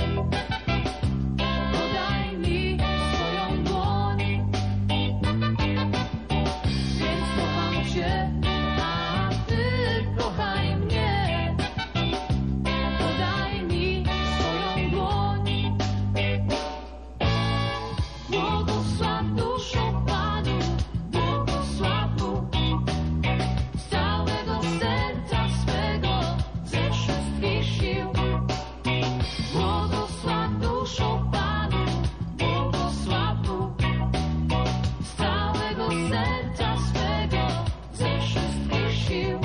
Podaj mi swoją dłoń, więc kocham Cię, a Ty kochaj mnie. Podaj mi swoją dłoń. Błogosław duszo Panu, błogosław Mu z całego serca swego, ze wszystkich sił. Błogosław duszo Panu, błogosław Mu z całego serca swego, ze wszystkich sił.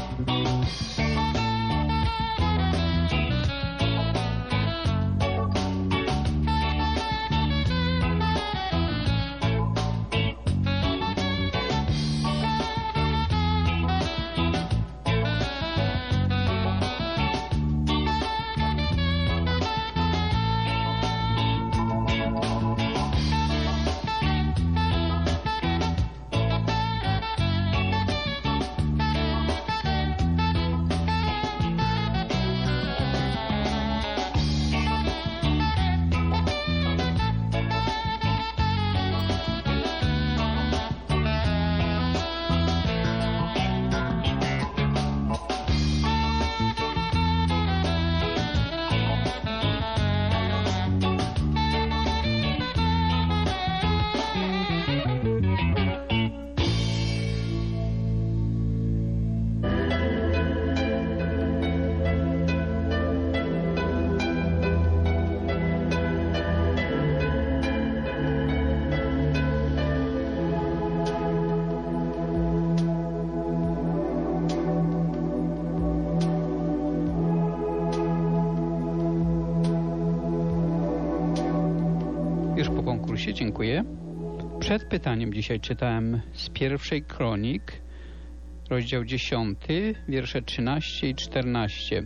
Już po konkursie, dziękuję. Przed pytaniem dzisiaj czytałem z pierwszej Kronik, rozdział dziesiąty, wiersze trzynaście i czternaście.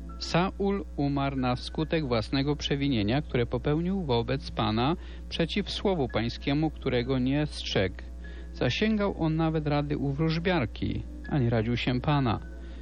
Saul umarł na skutek własnego przewinienia, które popełnił wobec Pana przeciw słowu pańskiemu, którego nie strzegł. Zasięgał on nawet rady u wróżbiarki, a nie radził się Pana.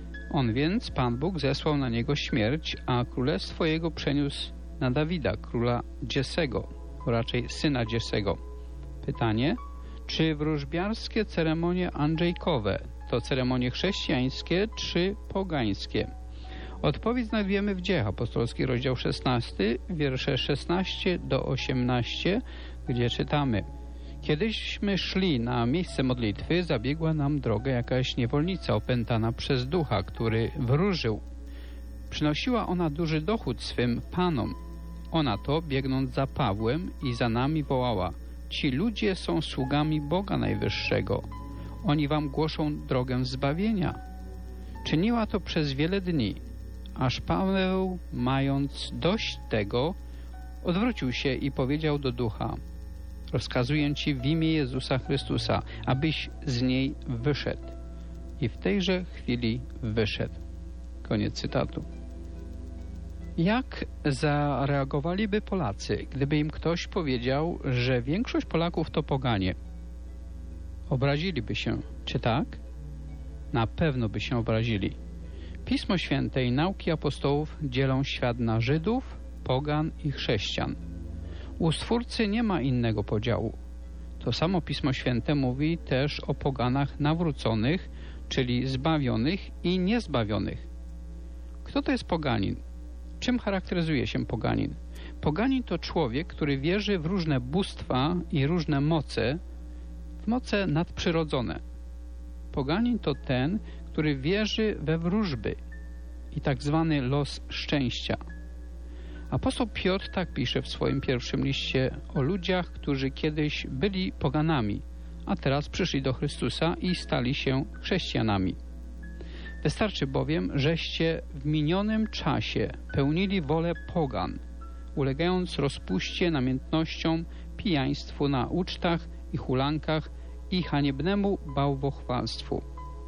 On więc, Pan Bóg, zesłał na niego śmierć, a królestwo jego przeniósł na Dawida, króla Dziesego, raczej syna Dziesego. Pytanie, czy wróżbiarskie ceremonie andrzejkowe to ceremonie chrześcijańskie czy pogańskie? Odpowiedź znajdujemy w Dziejach Apostolskich, rozdział szesnasty, wiersze szesnaście do osiemnaście, gdzie czytamy: Kiedyśmy szli na miejsce modlitwy, zabiegła nam drogę jakaś niewolnica opętana przez ducha, który wróżył. Przynosiła ona duży dochód swym panom. Ona to, biegnąc za Pawłem i za nami, wołała: Ci ludzie są sługami Boga Najwyższego. Oni wam głoszą drogę zbawienia. Czyniła to przez wiele dni, aż Paweł, mając dość tego, odwrócił się i powiedział do ducha: Rozkazuję ci w imię Jezusa Chrystusa, abyś z niej wyszedł. I w tejże chwili wyszedł. Koniec cytatu. Jak zareagowaliby Polacy, gdyby im ktoś powiedział, że większość Polaków to poganie? Obraziliby się, czy tak? Na pewno by się obrazili. Pismo Święte i nauki apostołów dzielą świat na Żydów, pogan i chrześcijan. U Stwórcy nie ma innego podziału. To samo Pismo Święte mówi też o poganach nawróconych, czyli zbawionych i niezbawionych. Kto to jest poganin? Czym charakteryzuje się poganin? Poganin to człowiek, który wierzy w różne bóstwa i różne moce, w moce nadprzyrodzone. Poganin to ten, który wierzy we wróżby i tak zwany los szczęścia. Apostoł Piotr tak pisze w swoim pierwszym liście o ludziach, którzy kiedyś byli poganami, a teraz przyszli do Chrystusa i stali się chrześcijanami. Wystarczy bowiem, żeście w minionym czasie pełnili wolę pogan, ulegając rozpuście, namiętnościom, pijaństwu na ucztach i hulankach i haniebnemu bałwochwalstwu.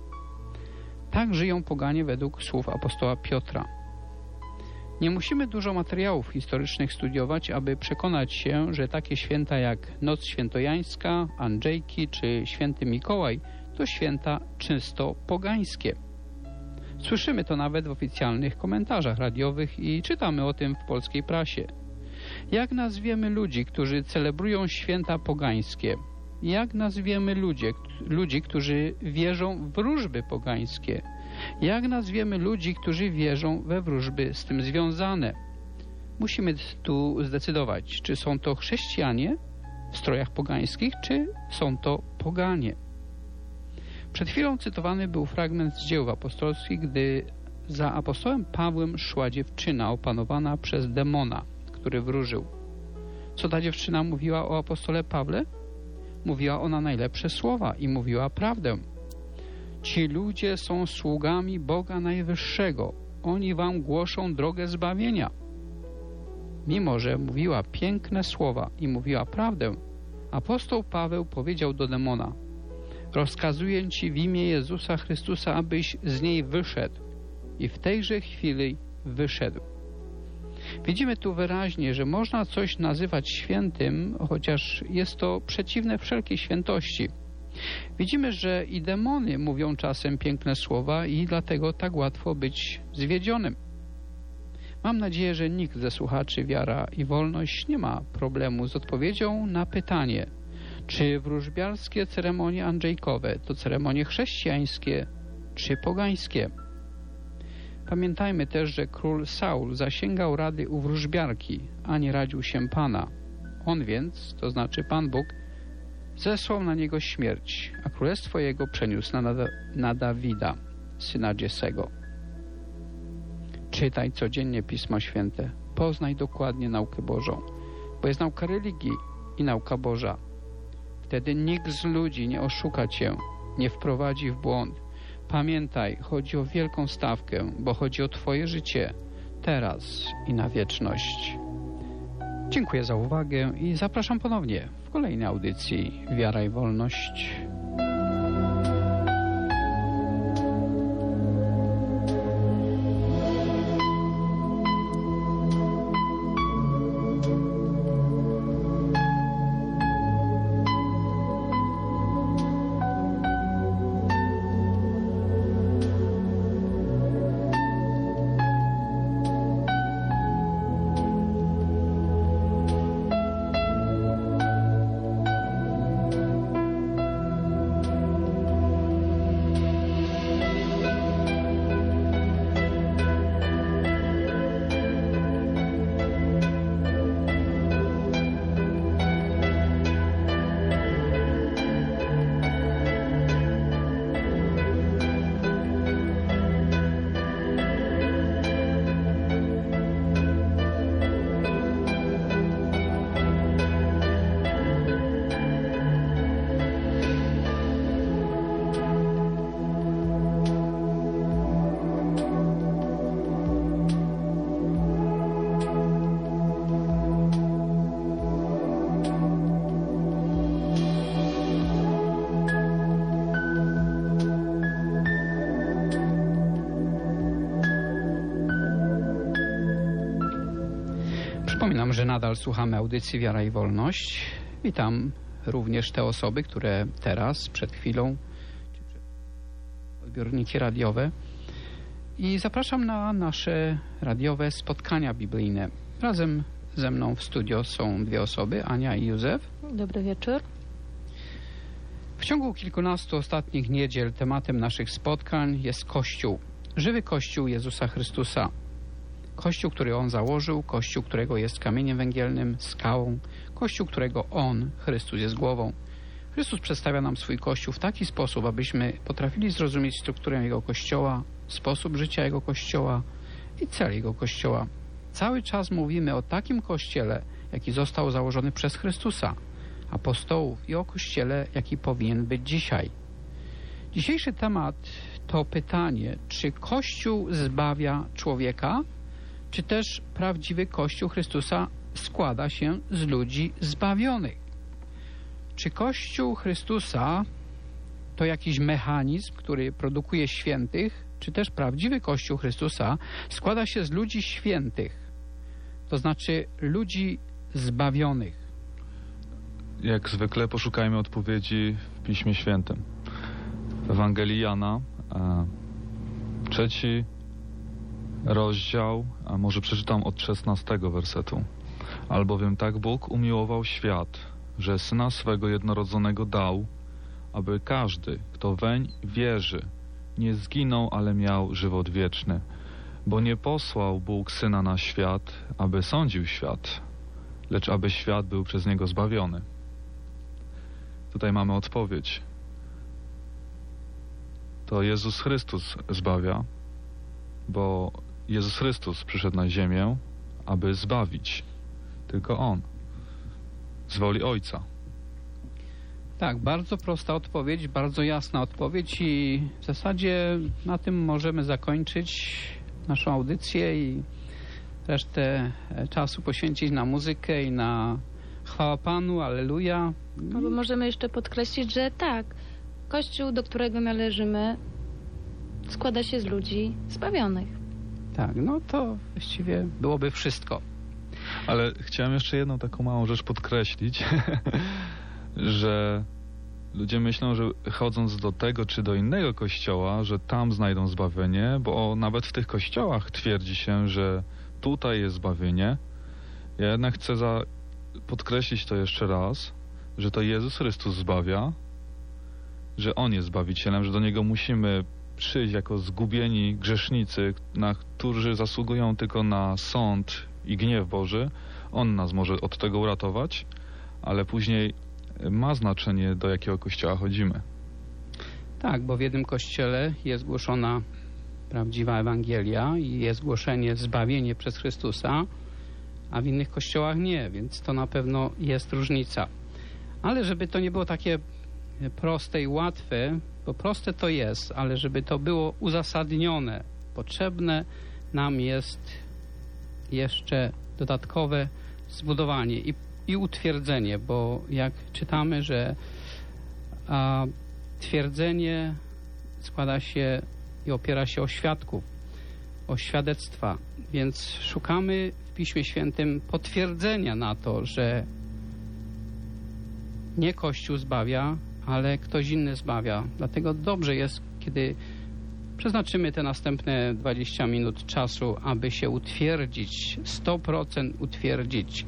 Tak żyją poganie według słów apostoła Piotra. Nie musimy dużo materiałów historycznych studiować, aby przekonać się, że takie święta jak Noc Świętojańska, Andrzejki czy Święty Mikołaj to święta czysto pogańskie. Słyszymy to nawet w oficjalnych komentarzach radiowych i czytamy o tym w polskiej prasie. Jak nazwiemy ludzi, którzy celebrują święta pogańskie? Jak nazwiemy ludzie, ludzi, którzy wierzą w wróżby pogańskie? Jak nazwiemy ludzi, którzy wierzą we wróżby z tym związane? Musimy tu zdecydować, czy są to chrześcijanie w strojach pogańskich, czy są to poganie. Przed chwilą cytowany był fragment z dzieł apostolskich, gdy za apostołem Pawłem szła dziewczyna opanowana przez demona, który wróżył. Co ta dziewczyna mówiła o apostole Pawle? Mówiła ona najlepsze słowa i mówiła prawdę. Ci ludzie są sługami Boga Najwyższego. Oni wam głoszą drogę zbawienia. Mimo że mówiła piękne słowa i mówiła prawdę, apostoł Paweł powiedział do demona: rozkazuję ci w imię Jezusa Chrystusa, abyś z niej wyszedł. I w tejże chwili wyszedł. Widzimy tu wyraźnie, że można coś nazywać świętym, chociaż jest to przeciwne wszelkiej świętości. Widzimy, że i demony mówią czasem piękne słowa i dlatego tak łatwo być zwiedzionym. Mam nadzieję, że nikt ze słuchaczy Wiara i Wolność nie ma problemu z odpowiedzią na pytanie, czy wróżbiarskie ceremonie andrzejkowe to ceremonie chrześcijańskie czy pogańskie. Pamiętajmy też, że król Saul zasięgał rady u wróżbiarki, a nie radził się Pana. On więc, to znaczy Pan Bóg, zesłał na niego śmierć, a królestwo jego przeniósł na, na Dawida, syna Dziesego. Czytaj codziennie Pismo Święte, poznaj dokładnie naukę Bożą, bo jest nauka religii i nauka Boża. Wtedy nikt z ludzi nie oszuka cię, nie wprowadzi w błąd. Pamiętaj, chodzi o wielką stawkę, bo chodzi o twoje życie, teraz i na wieczność. Dziękuję za uwagę i zapraszam ponownie w kolejnej audycji Wiara i Wolność. Przypominam, że nadal słuchamy audycji Wiara i Wolność. Witam również te osoby, które teraz, przed chwilą, odbiorniki radiowe, i zapraszam na nasze radiowe spotkania biblijne. Razem ze mną w studio są dwie osoby, Ania i Józef. Dobry wieczór. W ciągu kilkunastu ostatnich niedziel tematem naszych spotkań jest Kościół. Żywy Kościół Jezusa Chrystusa. Kościół, który On założył, Kościół, którego jest kamieniem węgielnym, skałą, Kościół, którego On, Chrystus, jest głową. Chrystus przedstawia nam swój Kościół w taki sposób, abyśmy potrafili zrozumieć strukturę Jego Kościoła, sposób życia Jego Kościoła i cel Jego Kościoła. Cały czas mówimy o takim Kościele, jaki został założony przez Chrystusa, apostołów i o Kościele, jaki powinien być dzisiaj. Dzisiejszy temat to pytanie, czy Kościół zbawia człowieka, czy też prawdziwy Kościół Chrystusa składa się z ludzi zbawionych. Czy Kościół Chrystusa to jakiś mechanizm, który produkuje świętych, czy też prawdziwy Kościół Chrystusa składa się z ludzi świętych, to znaczy ludzi zbawionych? Jak zwykle poszukajmy odpowiedzi w Piśmie Świętym. W Ewangelii Jana, e, trzeci rozdział, a może przeczytam od szesnastego wersetu. Albowiem tak Bóg umiłował świat, że Syna swego jednorodzonego dał, aby każdy, kto weń wierzy, nie zginął, ale miał żywot wieczny. Bo nie posłał Bóg Syna na świat, aby sądził świat, lecz aby świat był przez Niego zbawiony. Tutaj mamy odpowiedź. To Jezus Chrystus zbawia, bo Jezus Chrystus przyszedł na ziemię, aby zbawić. Tylko On. Z woli Ojca. Tak, bardzo prosta odpowiedź, bardzo jasna odpowiedź i w zasadzie na tym możemy zakończyć naszą audycję i resztę czasu poświęcić na muzykę i na chwała Panu, alleluja. Albo możemy jeszcze podkreślić, że tak, Kościół, do którego należymy, składa się z ludzi zbawionych. Tak, no to właściwie byłoby wszystko. Ale chciałem jeszcze jedną taką małą rzecz podkreślić, że ludzie myślą, że chodząc do tego czy do innego kościoła, że tam znajdą zbawienie, bo nawet w tych kościołach twierdzi się, że tutaj jest zbawienie. Ja jednak chcę za podkreślić to jeszcze raz, że to Jezus Chrystus zbawia, że On jest Zbawicielem, że do Niego musimy przyjść jako zgubieni grzesznicy, na którzy zasługują tylko na sąd i gniew Boży. On nas może od tego uratować, ale później ma znaczenie, do jakiego kościoła chodzimy. Tak, bo w jednym kościele jest głoszona prawdziwa Ewangelia i jest głoszenie zbawienie przez Chrystusa, a w innych kościołach nie, więc to na pewno jest różnica. Ale żeby to nie było takie proste i łatwe, bo proste to jest, ale żeby to było uzasadnione, potrzebne nam jest jeszcze dodatkowe zbudowanie i, i utwierdzenie, bo jak czytamy, że a, twierdzenie składa się i opiera się o świadków, o świadectwa, więc szukamy w Piśmie Świętym potwierdzenia na to, że nie Kościół zbawia, ale ktoś inny zbawia. Dlatego dobrze jest, kiedy przeznaczymy te następne dwadzieścia minut czasu, aby się utwierdzić, sto procent utwierdzić,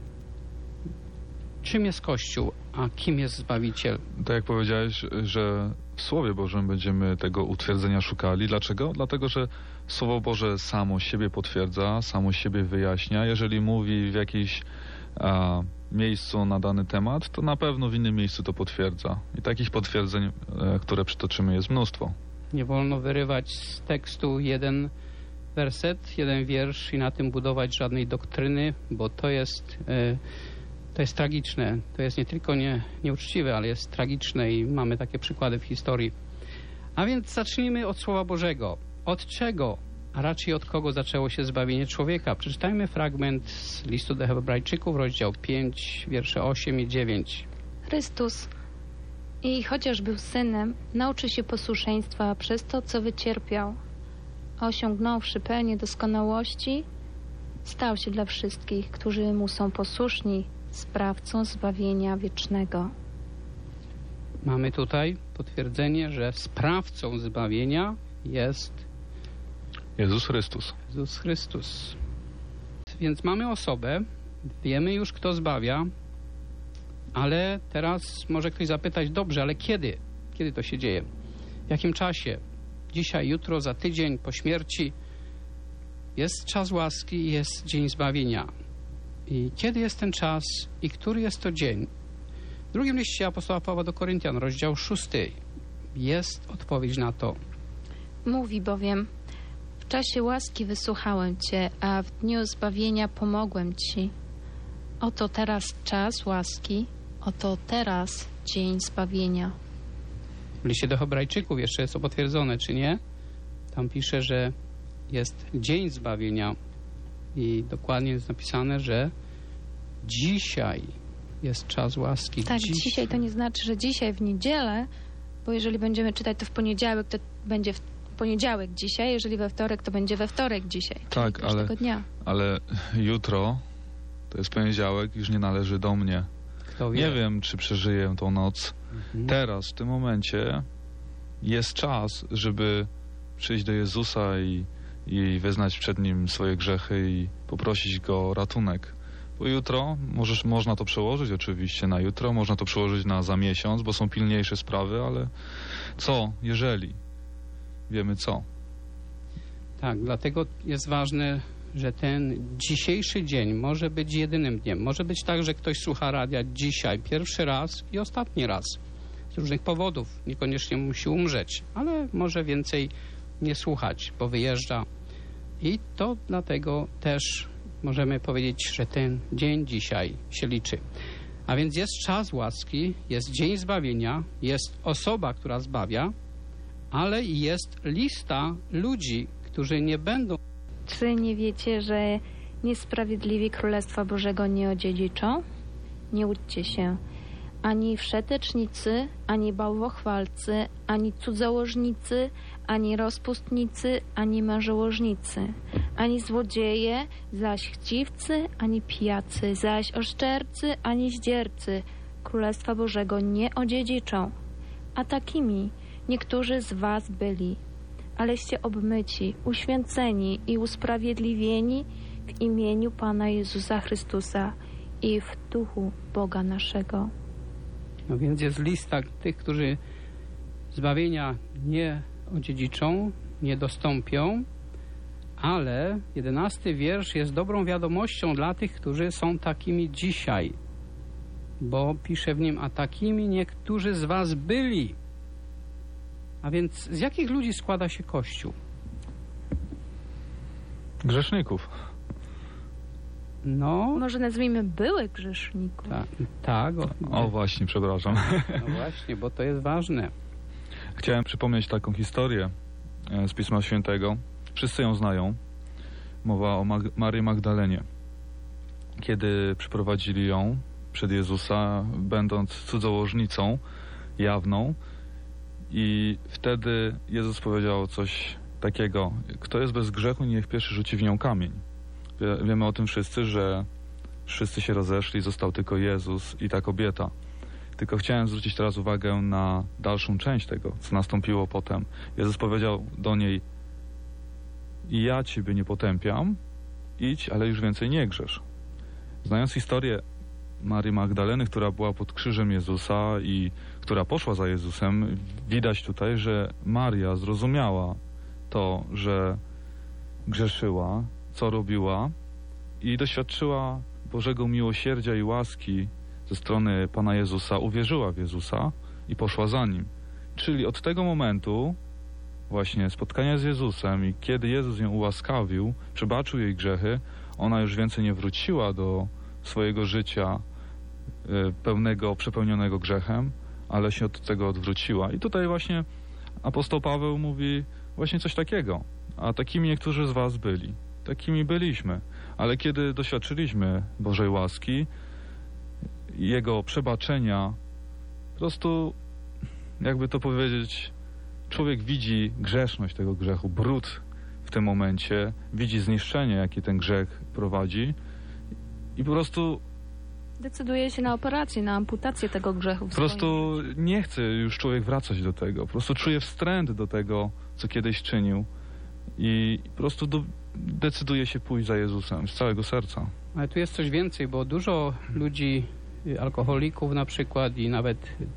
czym jest Kościół, a kim jest Zbawiciel. Tak jak powiedziałeś, że w Słowie Bożym będziemy tego utwierdzenia szukali. Dlaczego? Dlatego, że Słowo Boże samo siebie potwierdza, samo siebie wyjaśnia. Jeżeli mówi w jakiejś a, miejscu na dany temat, to na pewno w innym miejscu to potwierdza. I takich potwierdzeń, e, które przytoczymy, jest mnóstwo. Nie wolno wyrywać z tekstu jeden werset, jeden wiersz i na tym budować żadnej doktryny, bo to jest, e, to jest tragiczne. To jest nie tylko nie, nieuczciwe, ale jest tragiczne i mamy takie przykłady w historii. A więc zacznijmy od Słowa Bożego. Od czego, a raczej od kogo zaczęło się zbawienie człowieka? Przeczytajmy fragment z listu do Hebrajczyków, rozdział pięć, wiersze osiem i dziewięć. Chrystus, i chociaż był synem, nauczył się posłuszeństwa przez to, co wycierpiał. A osiągnąwszy pełnię doskonałości, stał się dla wszystkich, którzy mu są posłuszni, sprawcą zbawienia wiecznego. Mamy tutaj potwierdzenie, że sprawcą zbawienia jest Jezus Chrystus. Jezus Chrystus. Więc mamy osobę, wiemy już, kto zbawia, ale teraz może ktoś zapytać, dobrze, ale kiedy? Kiedy to się dzieje? W jakim czasie? Dzisiaj, jutro, za tydzień, po śmierci? Jest czas łaski i jest dzień zbawienia. I kiedy jest ten czas i który jest to dzień? W drugim liście apostoła Pawła do Koryntian, rozdział szósty, jest odpowiedź na to. Mówi bowiem: w czasie łaski wysłuchałem Cię, a w dniu zbawienia pomogłem Ci. Oto teraz czas łaski, oto teraz dzień zbawienia. W liście do Hebrajczyków jeszcze jest to potwierdzone, czy nie? Tam pisze, że jest dzień zbawienia i dokładnie jest napisane, że dzisiaj jest czas łaski. Tak, Dziś... dzisiaj to nie znaczy, że dzisiaj w niedzielę, bo jeżeli będziemy czytać to w poniedziałek, to będzie w poniedziałek dzisiaj, jeżeli we wtorek, to będzie we wtorek dzisiaj. Tak, czyli każdego ale, dnia. ale jutro, to jest poniedziałek, już nie należy do mnie. Kto wie? Nie wiem, czy przeżyję tą noc. Mhm. Teraz, w tym momencie jest czas, żeby przyjść do Jezusa i, i wyznać przed Nim swoje grzechy i poprosić Go o ratunek. Bo jutro, możesz, można to przełożyć oczywiście na jutro, można to przełożyć na za miesiąc, bo są pilniejsze sprawy, ale co, jeżeli? Wiemy co. Tak, dlatego jest ważne, że ten dzisiejszy dzień może być jedynym dniem. Może być tak, że ktoś słucha radia dzisiaj pierwszy raz i ostatni raz. Z różnych powodów. Niekoniecznie musi umrzeć, ale może więcej nie słuchać, bo wyjeżdża. I to dlatego też możemy powiedzieć, że ten dzień dzisiaj się liczy. A więc jest czas łaski, jest dzień zbawienia, jest osoba, która zbawia, ale jest lista ludzi, którzy nie będą... Czy nie wiecie, że niesprawiedliwi Królestwa Bożego nie odziedziczą? Nie łudźcie się. Ani wszetecznicy, ani bałwochwalcy, ani cudzołożnicy, ani rozpustnicy, ani mężołożnicy, ani złodzieje, zaś chciwcy, ani pijacy, zaś oszczercy, ani zdziercy Królestwa Bożego nie odziedziczą. A takimi niektórzy z was byli. Aleście obmyci, uświęceni i usprawiedliwieni w imieniu Pana Jezusa Chrystusa i w duchu Boga naszego. No więc jest lista tych, którzy zbawienia nie odziedziczą, nie dostąpią, ale jedenasty wiersz jest dobrą wiadomością dla tych, którzy są takimi dzisiaj, bo pisze w nim: a takimi niektórzy z was byli. A więc z jakich ludzi składa się Kościół? Grzeszników. No. Może nazwijmy byłych grzeszników. Tak, tak. O, o właśnie, przepraszam. No właśnie, bo to jest ważne. Chciałem przypomnieć taką historię z Pisma Świętego. Wszyscy ją znają. Mowa o Mag- Marii Magdalenie. Kiedy przyprowadzili ją przed Jezusa, będąc cudzołożnicą jawną, i wtedy Jezus powiedział coś takiego: kto jest bez grzechu, niech pierwszy rzuci w nią kamień. Wie, wiemy o tym wszyscy, że wszyscy się rozeszli, został tylko Jezus i ta kobieta. Tylko chciałem zwrócić teraz uwagę na dalszą część tego, co nastąpiło potem. Jezus powiedział do niej: i ja ciebie nie potępiam, idź, ale już więcej nie grzesz. Znając historię Marii Magdaleny, która była pod krzyżem Jezusa i która poszła za Jezusem, widać tutaj, że Maria zrozumiała to, że grzeszyła, co robiła, i doświadczyła Bożego miłosierdzia i łaski ze strony Pana Jezusa, uwierzyła w Jezusa i poszła za Nim. Czyli od tego momentu właśnie spotkania z Jezusem i kiedy Jezus ją ułaskawił, przebaczył jej grzechy, ona już więcej nie wróciła do swojego życia pełnego, przepełnionego grzechem, ale się od tego odwróciła. I tutaj właśnie apostoł Paweł mówi właśnie coś takiego: a takimi niektórzy z was byli. Takimi byliśmy. Ale kiedy doświadczyliśmy Bożej łaski, Jego przebaczenia, po prostu, jakby to powiedzieć, człowiek widzi grzeszność tego grzechu, brud w tym momencie, widzi zniszczenie, jakie ten grzech prowadzi, i po prostu decyduje się na operację, na amputację tego grzechu. Po prostu nie chce już człowiek wracać do tego. Po prostu czuje wstręt do tego, co kiedyś czynił, i po prostu do, decyduje się pójść za Jezusem z całego serca. Ale tu jest coś więcej, bo dużo ludzi, alkoholików na przykład, i nawet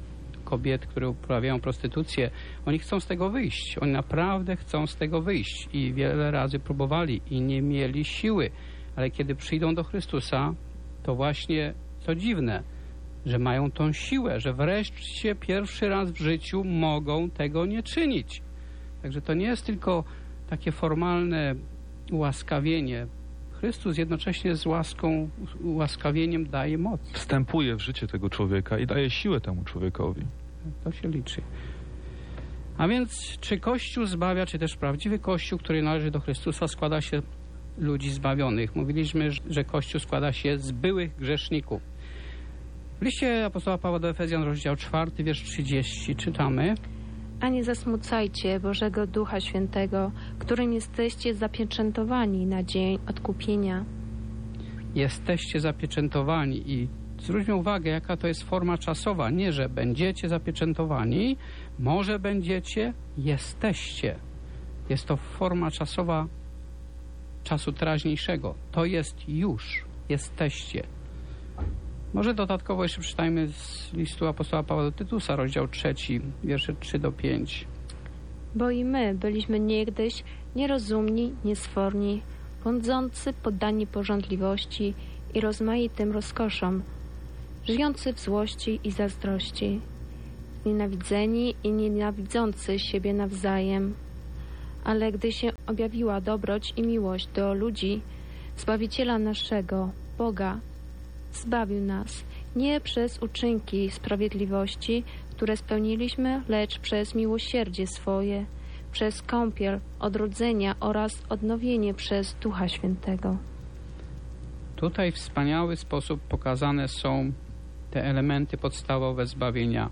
kobiet, które uprawiają prostytucję. Oni chcą z tego wyjść. Oni naprawdę chcą z tego wyjść. I wiele razy próbowali i nie mieli siły. Ale kiedy przyjdą do Chrystusa, to właśnie to dziwne, że mają tą siłę, że wreszcie pierwszy raz w życiu mogą tego nie czynić. Także to nie jest tylko takie formalne ułaskawienie. Chrystus jednocześnie z łaską, ułaskawieniem daje moc. Wstępuje w życie tego człowieka i daje siłę temu człowiekowi. To się liczy. A więc czy Kościół zbawia, czy też prawdziwy Kościół, który należy do Chrystusa, składa się ludzi zbawionych? Mówiliśmy, że Kościół składa się z byłych grzeszników. W liście apostoła Pawła do Efezjan, rozdział czwarty, wiersz trzydziesty, czytamy: A nie zasmucajcie Bożego Ducha Świętego, którym jesteście zapieczętowani na dzień odkupienia. Jesteście zapieczętowani i zwróćmy uwagę, jaka to jest forma czasowa. Nie, że będziecie zapieczętowani, może będziecie, jesteście. Jest to forma czasowa czasu teraźniejszego. To jest już, jesteście. Może dodatkowo jeszcze przeczytajmy z listu apostoła Pawła do Tytusa, rozdział trzeci, wiersze trzy do pięć. Bo i my byliśmy niegdyś nierozumni, niesforni, błądzący, poddani pożądliwości i rozmaitym rozkoszom, żyjący w złości i zazdrości, nienawidzeni i nienawidzący siebie nawzajem. Ale gdy się objawiła dobroć i miłość do ludzi, Zbawiciela naszego, Boga, zbawił nas nie przez uczynki sprawiedliwości, które spełniliśmy, lecz przez miłosierdzie swoje, przez kąpiel odrodzenia oraz odnowienie przez Ducha Świętego. Tutaj w wspaniały sposób pokazane są te elementy podstawowe zbawienia.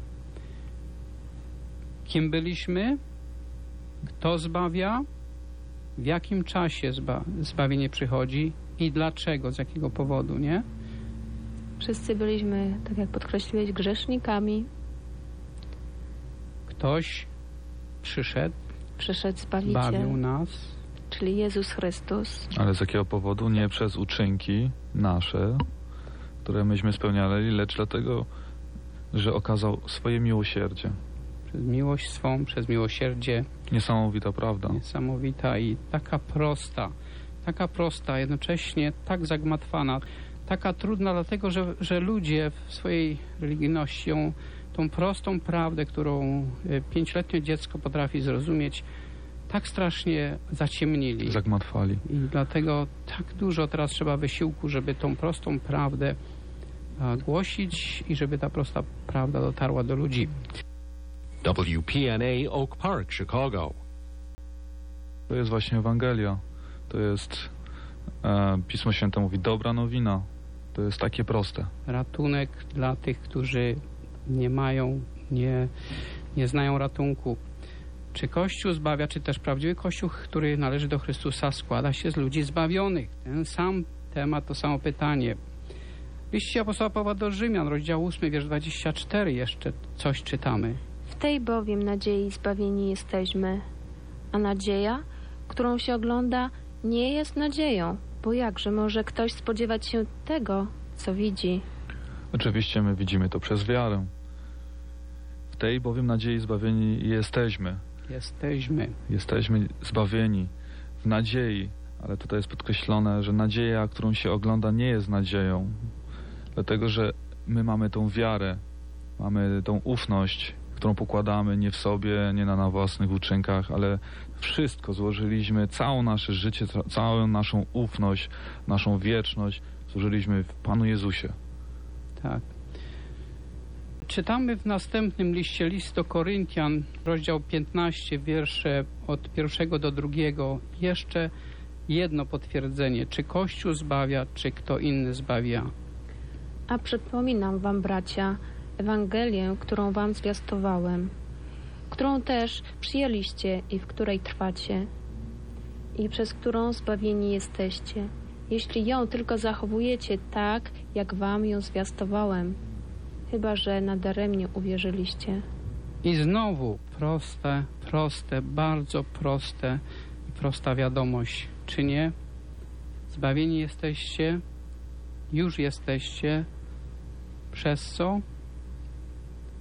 Kim byliśmy? Kto zbawia? W jakim czasie zba zbawienie przychodzi? I dlaczego? Z jakiego powodu, nie? Wszyscy byliśmy, tak jak podkreśliłeś, grzesznikami. Ktoś przyszedł, Przyszedł Zbawiciel, zbawił nas. czyli Jezus Chrystus. Ale z jakiego powodu? Nie przez uczynki nasze, które myśmy spełniali, lecz dlatego, że okazał swoje miłosierdzie. Przez miłość swą, przez miłosierdzie. Niesamowita prawda. Niesamowita i taka prosta. Taka prosta, jednocześnie tak zagmatwana. Taka trudna, dlatego że, że ludzie w swojej religijności ją, tą prostą prawdę, którą pięcioletnie dziecko potrafi zrozumieć, tak strasznie zaciemnili. Zagmatwali. I dlatego tak dużo teraz trzeba wysiłku, żeby tą prostą prawdę a, głosić i żeby ta prosta prawda dotarła do ludzi. W P N A Oak Park, Chicago. To jest właśnie Ewangelia. To jest, e, Pismo Święte mówi, dobra nowina. To jest takie proste. Ratunek dla tych, którzy nie mają, nie, nie znają ratunku. Czy Kościół zbawia, czy też prawdziwy Kościół, który należy do Chrystusa, składa się z ludzi zbawionych? Ten sam temat, to samo pytanie. W liście apostoła Pawła do Rzymian, rozdział ósmy, wiersz dwudziesty czwarty, jeszcze coś czytamy. W tej bowiem nadziei zbawieni jesteśmy, a nadzieja, którą się ogląda, nie jest nadzieją, bo jakże może ktoś spodziewać się tego, co widzi? Oczywiście my widzimy to przez wiarę. W tej bowiem nadziei zbawieni jesteśmy. Jesteśmy. Jesteśmy zbawieni w nadziei, ale tutaj jest podkreślone, że nadzieja, którą się ogląda, nie jest nadzieją. Dlatego, że my mamy tą wiarę, mamy tą ufność, którą pokładamy nie w sobie, nie na, na własnych uczynkach, ale wszystko złożyliśmy, całe nasze życie, ca całą naszą ufność, naszą wieczność złożyliśmy w Panu Jezusie. Tak. Czytamy w następnym liście, list do Koryntian, rozdział piętnasty, wiersze od pierwszego do drugiego. Jeszcze jedno potwierdzenie, czy Kościół zbawia, czy kto inny zbawia. A przypominam wam, bracia, Ewangelię, którą wam zwiastowałem, którą też przyjęliście i w której trwacie, i przez którą zbawieni jesteście, jeśli ją tylko zachowujecie tak, jak wam ją zwiastowałem, chyba że nadaremnie uwierzyliście. I znowu proste, proste, bardzo proste i prosta wiadomość, czy nie? Zbawieni jesteście, już jesteście, przez co?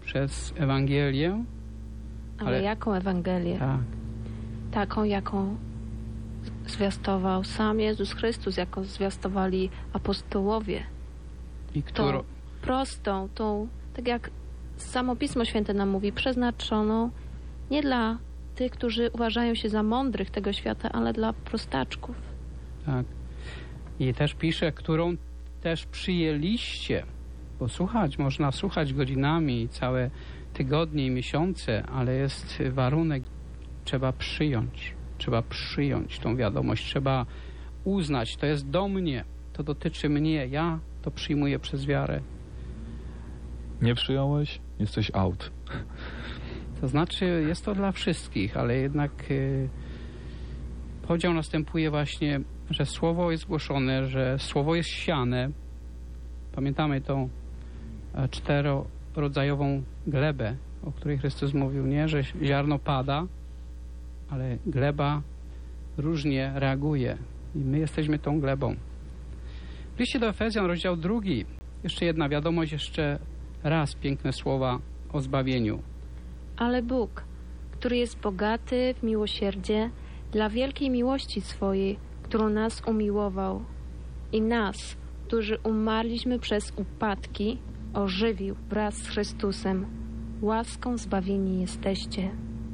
przez Ewangelię. Ale, Ale- jaką Ewangelię? Tak. Taką, jaką zwiastował sam Jezus Chrystus, jaką zwiastowali apostołowie. I Tą którą, prostą, tą, tak jak samo Pismo Święte nam mówi, przeznaczoną nie dla tych, którzy uważają się za mądrych tego świata, ale dla prostaczków. tak. I też pisze, którą też przyjęliście. Bo słuchać, można słuchać godzinami, całe tygodnie i miesiące, ale jest warunek, trzeba przyjąć. Trzeba przyjąć tą wiadomość, trzeba uznać, to jest do mnie, to dotyczy mnie, ja to przyjmuję przez wiarę. Nie przyjąłeś? Jesteś out. To znaczy, jest to dla wszystkich, ale jednak y, podział następuje właśnie, że słowo jest głoszone, że słowo jest siane. Pamiętamy tą e, czterorodzajową glebę, o której Chrystus mówił, nie? Że ziarno pada, ale gleba różnie reaguje i my jesteśmy tą glebą. W liście do Efezjan, rozdział drugi, jeszcze jedna wiadomość, jeszcze raz piękne słowa o zbawieniu. Ale Bóg, który jest bogaty w miłosierdzie, dla wielkiej miłości swojej, którą nas umiłował i nas, którzy umarliśmy przez upadki, ożywił wraz z Chrystusem. Łaską zbawieni jesteście.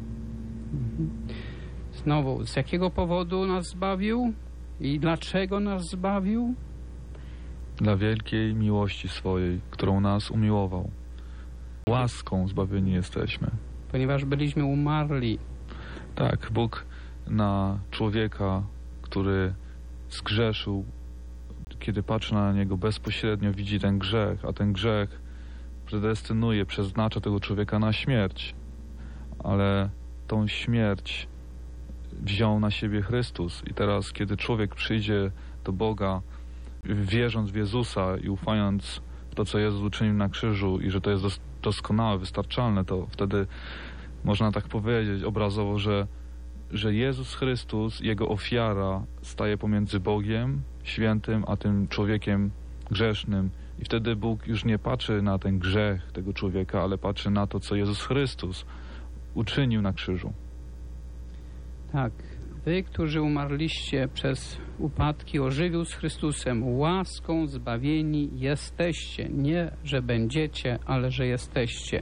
Znowu, z jakiego powodu nas zbawił i dlaczego nas zbawił? Dla wielkiej miłości swojej, którą nas umiłował. Łaską zbawieni jesteśmy. Ponieważ byliśmy umarli. Tak, Bóg na człowieka, który zgrzeszył, kiedy patrzy na niego bezpośrednio, widzi ten grzech, a ten grzech predestynuje, przeznacza tego człowieka na śmierć. Ale tą śmierć wziął na siebie Chrystus i teraz, kiedy człowiek przyjdzie do Boga, wierząc w Jezusa i ufając w to, co Jezus uczynił na krzyżu i że to jest dos- doskonałe, wystarczalne, to wtedy można tak powiedzieć obrazowo, że, że Jezus Chrystus, Jego ofiara staje pomiędzy Bogiem świętym, a tym człowiekiem grzesznym. I wtedy Bóg już nie patrzy na ten grzech tego człowieka, ale patrzy na to, co Jezus Chrystus uczynił na krzyżu. Tak, wy, którzy umarliście przez upadki, ożywił z Chrystusem, łaską zbawieni jesteście. Nie, że będziecie, ale że jesteście.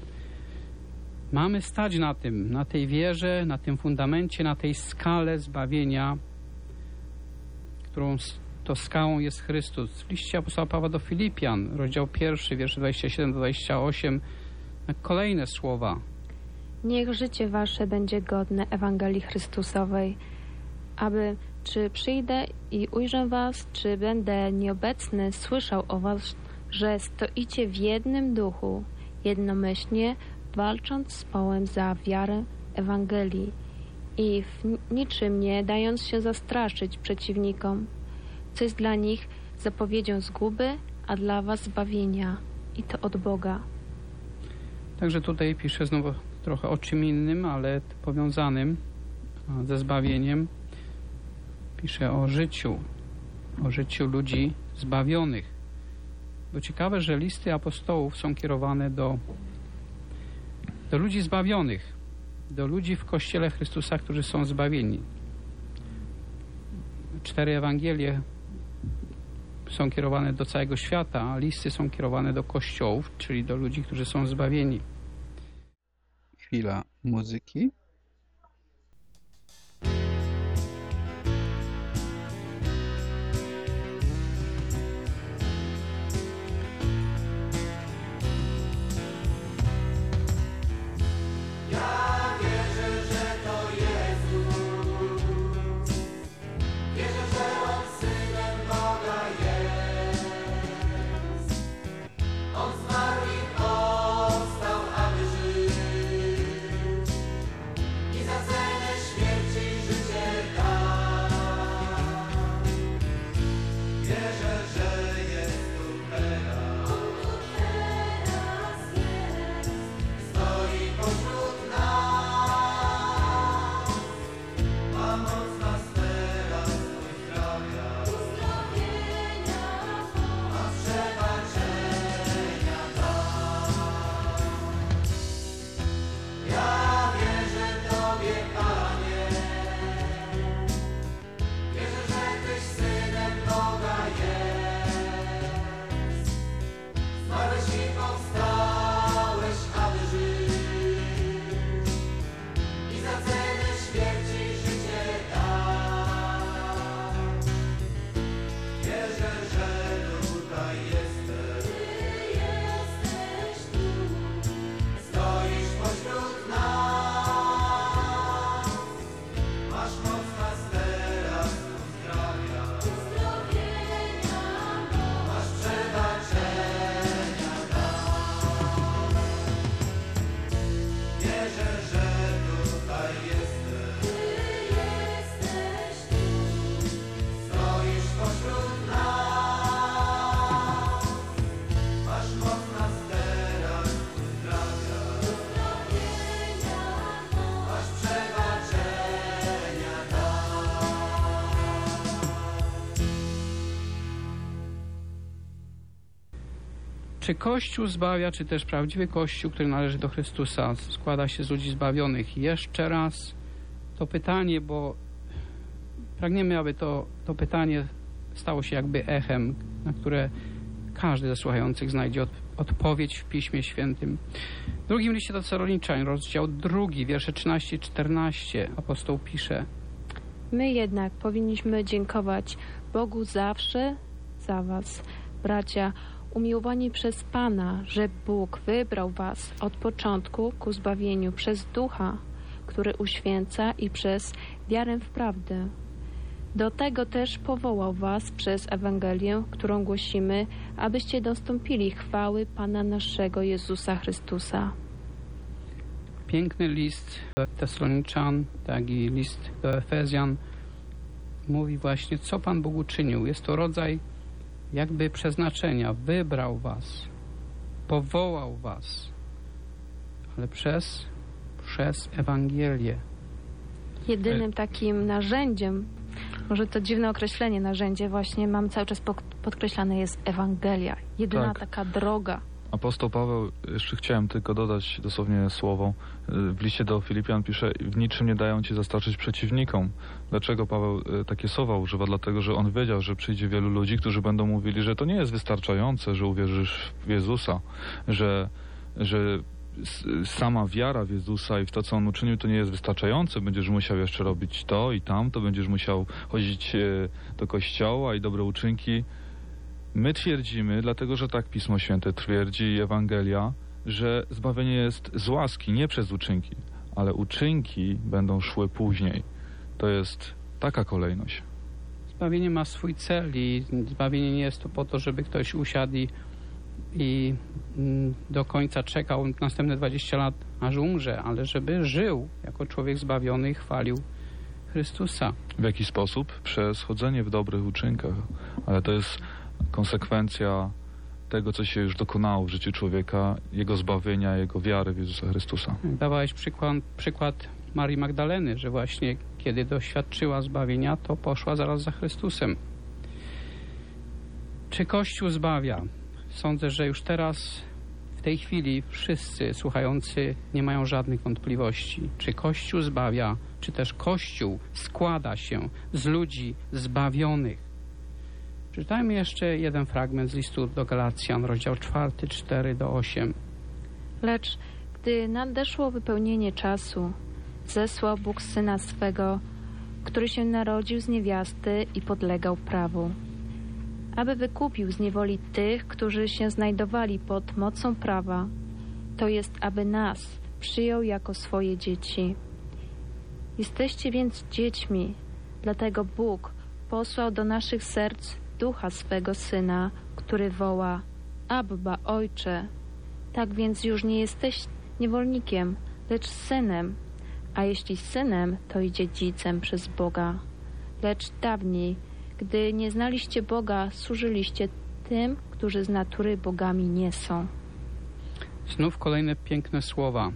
Mamy stać na tym, na tej wierze, na tym fundamencie, na tej skale zbawienia, którą to skałą jest Chrystus. W liście apostoła Pawła do Filipian, rozdział pierwszy, wiersze dwadzieścia siedem do dwudziestego ósmego, kolejne słowa. Niech życie wasze będzie godne Ewangelii Chrystusowej, aby czy przyjdę i ujrzę was, czy będę nieobecny, słyszał o was, że stoicie w jednym duchu, jednomyślnie, walcząc z Bołem za wiarę Ewangelii i w niczym nie dając się zastraszyć przeciwnikom, co jest dla nich zapowiedzią zguby, a dla was zbawienia, i to od Boga. Także tutaj pisze znowu trochę o czym innym, ale powiązanym ze zbawieniem. Pisze o życiu, o życiu ludzi zbawionych. Bo ciekawe, że listy apostołów są kierowane do, do ludzi zbawionych, do ludzi w Kościele Chrystusa, którzy są zbawieni. Cztery Ewangelie są kierowane do całego świata, a listy są kierowane do kościołów, czyli do ludzi, którzy są zbawieni. Chwila muzyki. On zmarł i powstał, aby żyć. Czy Kościół zbawia, czy też prawdziwy Kościół, który należy do Chrystusa, składa się z ludzi zbawionych? Jeszcze raz to pytanie, bo pragniemy, aby to, to pytanie stało się jakby echem, na które każdy ze słuchających znajdzie od, odpowiedź w Piśmie Świętym. W drugim liście do Tesaloniczan, rozdział drugi, wiersze trzynaście i czternaście, apostoł pisze: My jednak powinniśmy dziękować Bogu zawsze za was, bracia, umiłowani przez Pana, że Bóg wybrał was od początku ku zbawieniu przez Ducha, który uświęca, i przez wiarę w prawdę. Do tego też powołał was przez Ewangelię, którą głosimy, abyście dostąpili chwały Pana naszego Jezusa Chrystusa. Piękny list do Tesaloniczan, tak i list do Efezjan mówi właśnie, co Pan Bóg uczynił. Jest to rodzaj jakby przeznaczenia. Wybrał was, powołał was, ale przez, przez Ewangelię. Jedynym takim narzędziem, może to dziwne określenie, narzędzie, właśnie mam cały czas podkreślane, jest Ewangelia. Jedyna Tak. taka droga. Apostoł Paweł, jeszcze chciałem tylko dodać dosłownie słowo, w liście do Filipian pisze: w niczym nie dają ci zastraszyć przeciwnikom. Dlaczego Paweł takie słowa używa? Dlatego, że on wiedział, że przyjdzie wielu ludzi, którzy będą mówili, że to nie jest wystarczające, że uwierzysz w Jezusa, że, że sama wiara w Jezusa i w to, co On uczynił, to nie jest wystarczające. Będziesz musiał jeszcze robić to i tamto, będziesz musiał chodzić do kościoła i dobre uczynki. My twierdzimy, dlatego że tak Pismo Święte twierdzi i Ewangelia, że zbawienie jest z łaski, nie przez uczynki, ale uczynki będą szły później. To jest taka kolejność. Zbawienie ma swój cel i zbawienie nie jest to po to, żeby ktoś usiadł i, i do końca czekał następne dwadzieścia lat, aż umrze, ale żeby żył jako człowiek zbawiony i chwalił Chrystusa. W jaki sposób? Przez chodzenie w dobrych uczynkach, ale to jest konsekwencja tego, co się już dokonało w życiu człowieka, jego zbawienia, jego wiary w Jezusa Chrystusa. Dawałeś przykład, przykład Marii Magdaleny, że właśnie kiedy doświadczyła zbawienia, to poszła zaraz za Chrystusem. Czy Kościół zbawia? Sądzę, że już teraz, w tej chwili, wszyscy słuchający nie mają żadnych wątpliwości. Czy Kościół zbawia, czy też Kościół składa się z ludzi zbawionych. Przeczytajmy jeszcze jeden fragment z listu do Galacjan, rozdział czwarty, cztery do osiem. Lecz gdy nadeszło wypełnienie czasu, zesłał Bóg Syna swego, który się narodził z niewiasty i podlegał prawu, aby wykupił z niewoli tych, którzy się znajdowali pod mocą prawa, to jest, aby nas przyjął jako swoje dzieci. Jesteście więc dziećmi, dlatego Bóg posłał do naszych serc Ducha swego Syna, który woła: Abba, Ojcze. Tak więc już nie jesteś niewolnikiem, lecz synem, a jeśli synem, to i dziedzicem przez Boga. Lecz dawniej, gdy nie znaliście Boga, służyliście tym, którzy z natury bogami nie są. Znów kolejne piękne słowa.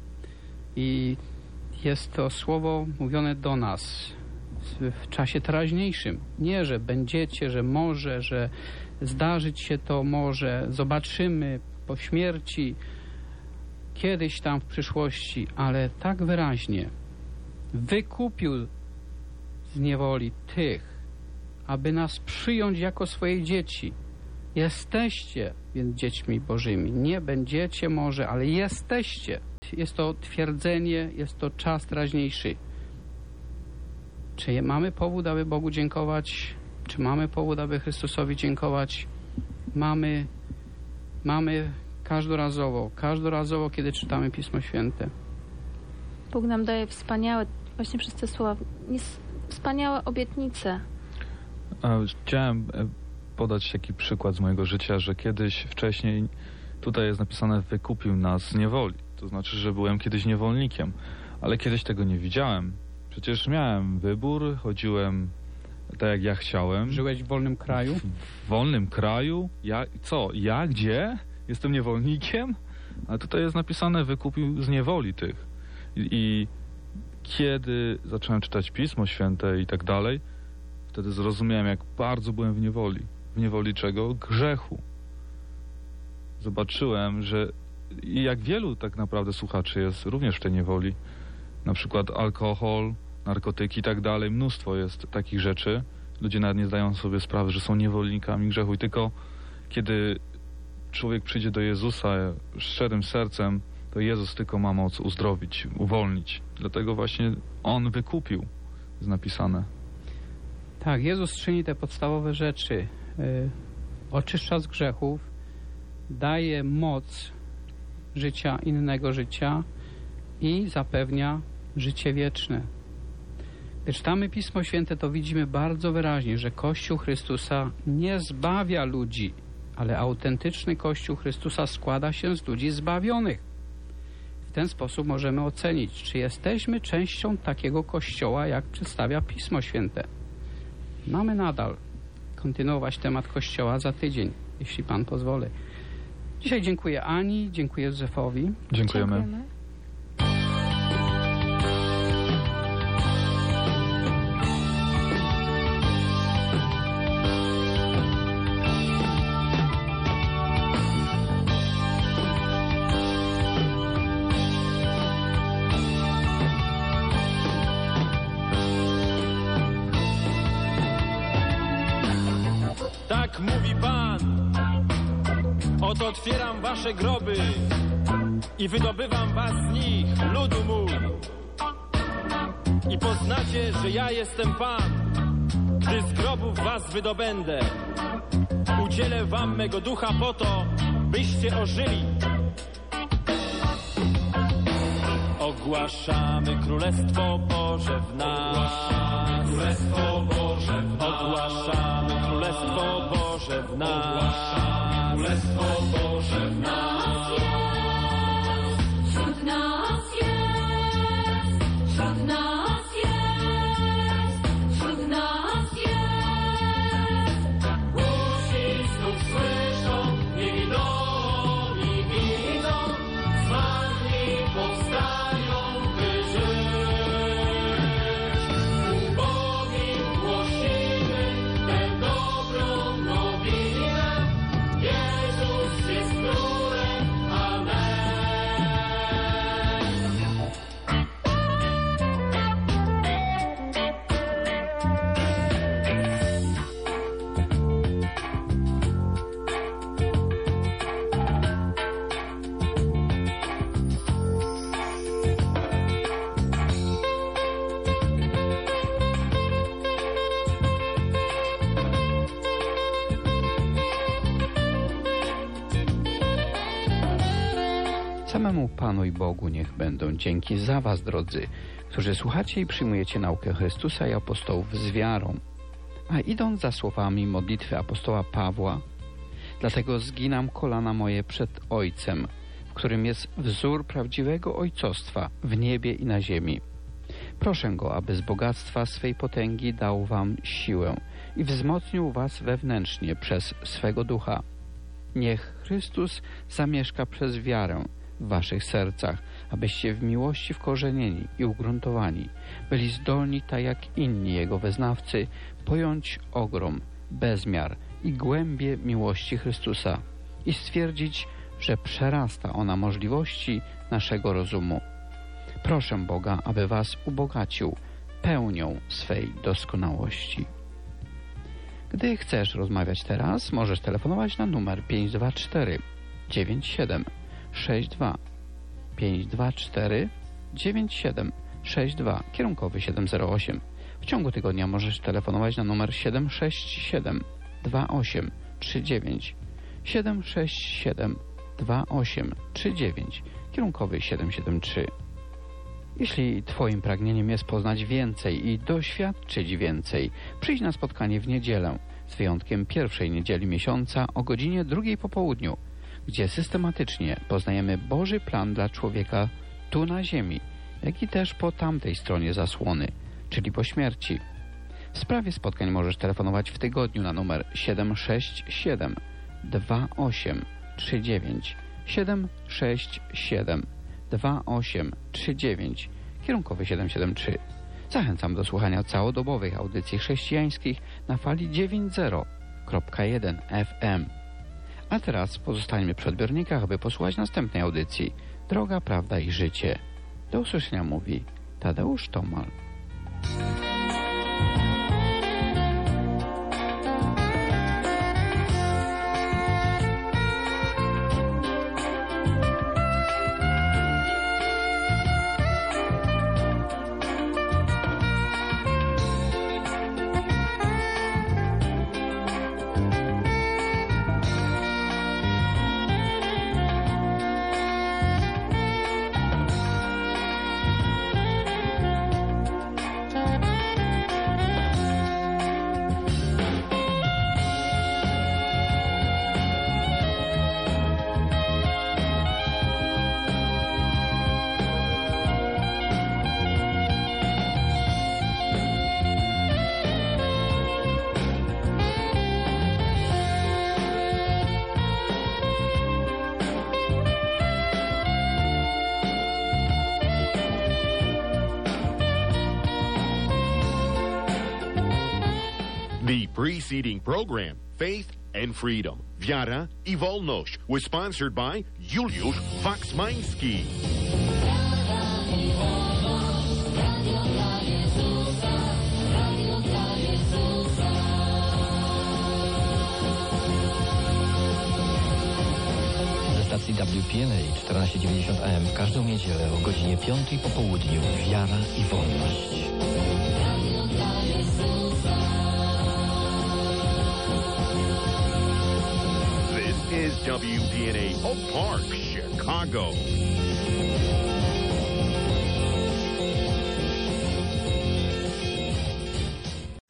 I jest to słowo mówione do nas w czasie teraźniejszym. Nie, że będziecie, że może, że zdarzyć się to może, zobaczymy po śmierci, kiedyś tam w przyszłości, ale tak wyraźnie. Wykupił z niewoli tych, aby nas przyjąć jako swoje dzieci. Jesteście więc dziećmi Bożymi. Nie będziecie może, ale jesteście. Jest to twierdzenie, jest to czas teraźniejszy. Czy mamy powód, aby Bogu dziękować? Czy mamy powód, aby Chrystusowi dziękować? Mamy, mamy każdorazowo, każdorazowo, kiedy czytamy Pismo Święte. Bóg nam daje wspaniałe, właśnie przez te słowa, wspaniałe obietnice. Chciałem podać taki przykład z mojego życia, że kiedyś wcześniej, tutaj jest napisane, wykupił nas z niewoli. To znaczy, że byłem kiedyś niewolnikiem, ale kiedyś tego nie widziałem. Przecież miałem wybór, chodziłem tak jak ja chciałem. Żyłeś w wolnym kraju? W wolnym kraju? Ja, co? Ja gdzie? Jestem niewolnikiem? A tutaj jest napisane, wykupił z niewoli tych. I, i kiedy zacząłem czytać Pismo Święte i tak dalej, wtedy zrozumiałem, jak bardzo byłem w niewoli. W niewoli czego? Grzechu. zobaczyłem, że i jak wielu tak naprawdę słuchaczy jest również w tej niewoli. Na przykład alkohol, narkotyki i tak dalej. Mnóstwo jest takich rzeczy. Ludzie nawet nie zdają sobie sprawy, że są niewolnikami grzechu. I tylko kiedy człowiek przyjdzie do Jezusa szczerym sercem, to Jezus tylko ma moc uzdrowić, uwolnić. Dlatego właśnie On wykupił, jest napisane. Tak, Jezus czyni te podstawowe rzeczy. Y, oczyszcza z grzechów, daje moc życia, innego życia i zapewnia życie wieczne. Gdy czytamy Pismo Święte, to widzimy bardzo wyraźnie, że Kościół Chrystusa nie zbawia ludzi, ale autentyczny Kościół Chrystusa składa się z ludzi zbawionych. W ten sposób możemy ocenić, czy jesteśmy częścią takiego Kościoła, jak przedstawia Pismo Święte. Mamy nadal kontynuować temat Kościoła za tydzień, jeśli Pan pozwoli. Dzisiaj dziękuję Ani, dziękuję Józefowi. Dziękujemy. Dziękujemy. Tak mówi Pan, oto otwieram wasze groby i wydobywam was z nich, ludu mój. I poznacie, że ja jestem Pan, gdy z grobów was wydobędę. Udzielę wam mego ducha po to, byście ożyli. Ogłaszamy Królestwo Boże w nas. Królestwo Boże w nas. Ogłaszamy Królestwo Boże w nas. Królestwo Boże w nas. Wśród nas jest, wśród nas jest, wśród nas jest. Usi znów słyszą, niewidomi widzą, zmarli powstają, by żyć. Ubogim głosimy tę dobrą nowinę. Jezus jest królem. Amen. Samemu Panu i Bogu niech będą dzięki za was, drodzy, którzy słuchacie i przyjmujecie naukę Chrystusa i apostołów z wiarą. A idąc za słowami modlitwy apostoła Pawła, dlatego zginam kolana moje przed Ojcem, w którym jest wzór prawdziwego ojcostwa w niebie i na ziemi. Proszę Go, aby z bogactwa swej potęgi dał wam siłę i wzmocnił was wewnętrznie przez swego ducha. Niech Chrystus zamieszka przez wiarę w waszych sercach, abyście w miłości wkorzenieni i ugruntowani byli zdolni, tak jak inni Jego wyznawcy, pojąć ogrom, bezmiar i głębię miłości Chrystusa i stwierdzić, że przerasta ona możliwości naszego rozumu. Proszę Boga, aby was ubogacił pełnią swej doskonałości. Gdy chcesz rozmawiać teraz, możesz telefonować na numer pięć dwa cztery dziewięć siedem sześć dwa pięć dwa cztery dziewięć siedem sześć dwa, kierunkowy siedem zero osiem. W ciągu tygodnia możesz telefonować na numer siedem sześć siedem dwa osiem trzy dziewięć siedem sześć siedem dwa osiem trzy dziewięć, kierunkowy siedem siedem trzy. Jeśli Twoim pragnieniem jest poznać więcej i doświadczyć więcej, przyjdź na spotkanie w niedzielę, z wyjątkiem pierwszej niedzieli miesiąca o godzinie drugiej po południu, gdzie systematycznie poznajemy Boży plan dla człowieka tu na ziemi, jak i też po tamtej stronie zasłony, czyli po śmierci. W sprawie spotkań możesz telefonować w tygodniu na numer siedem sześć siedem dwa osiem trzy dziewięć siedem sześć siedem dwa osiem trzy dziewięć, kierunkowy siedem siedem trzy. Zachęcam do słuchania całodobowych audycji chrześcijańskich na fali dziewięćdziesiąt przecinek jeden F M. A teraz pozostańmy przy odbiornikach, aby posłuchać następnej audycji Droga, Prawda i Życie. Do usłyszenia mówi Tadeusz Tomal. The preceding program, Faith and Freedom, Wiara i Wolność, was sponsored by Juliusz Waksmański. Ze stacji W P N A czternaście dziewięćdziesiąt A M w każdą niedzielę o godzinie piątej po południu Wiara i Wolność. This is W P N A Oak Park, Chicago.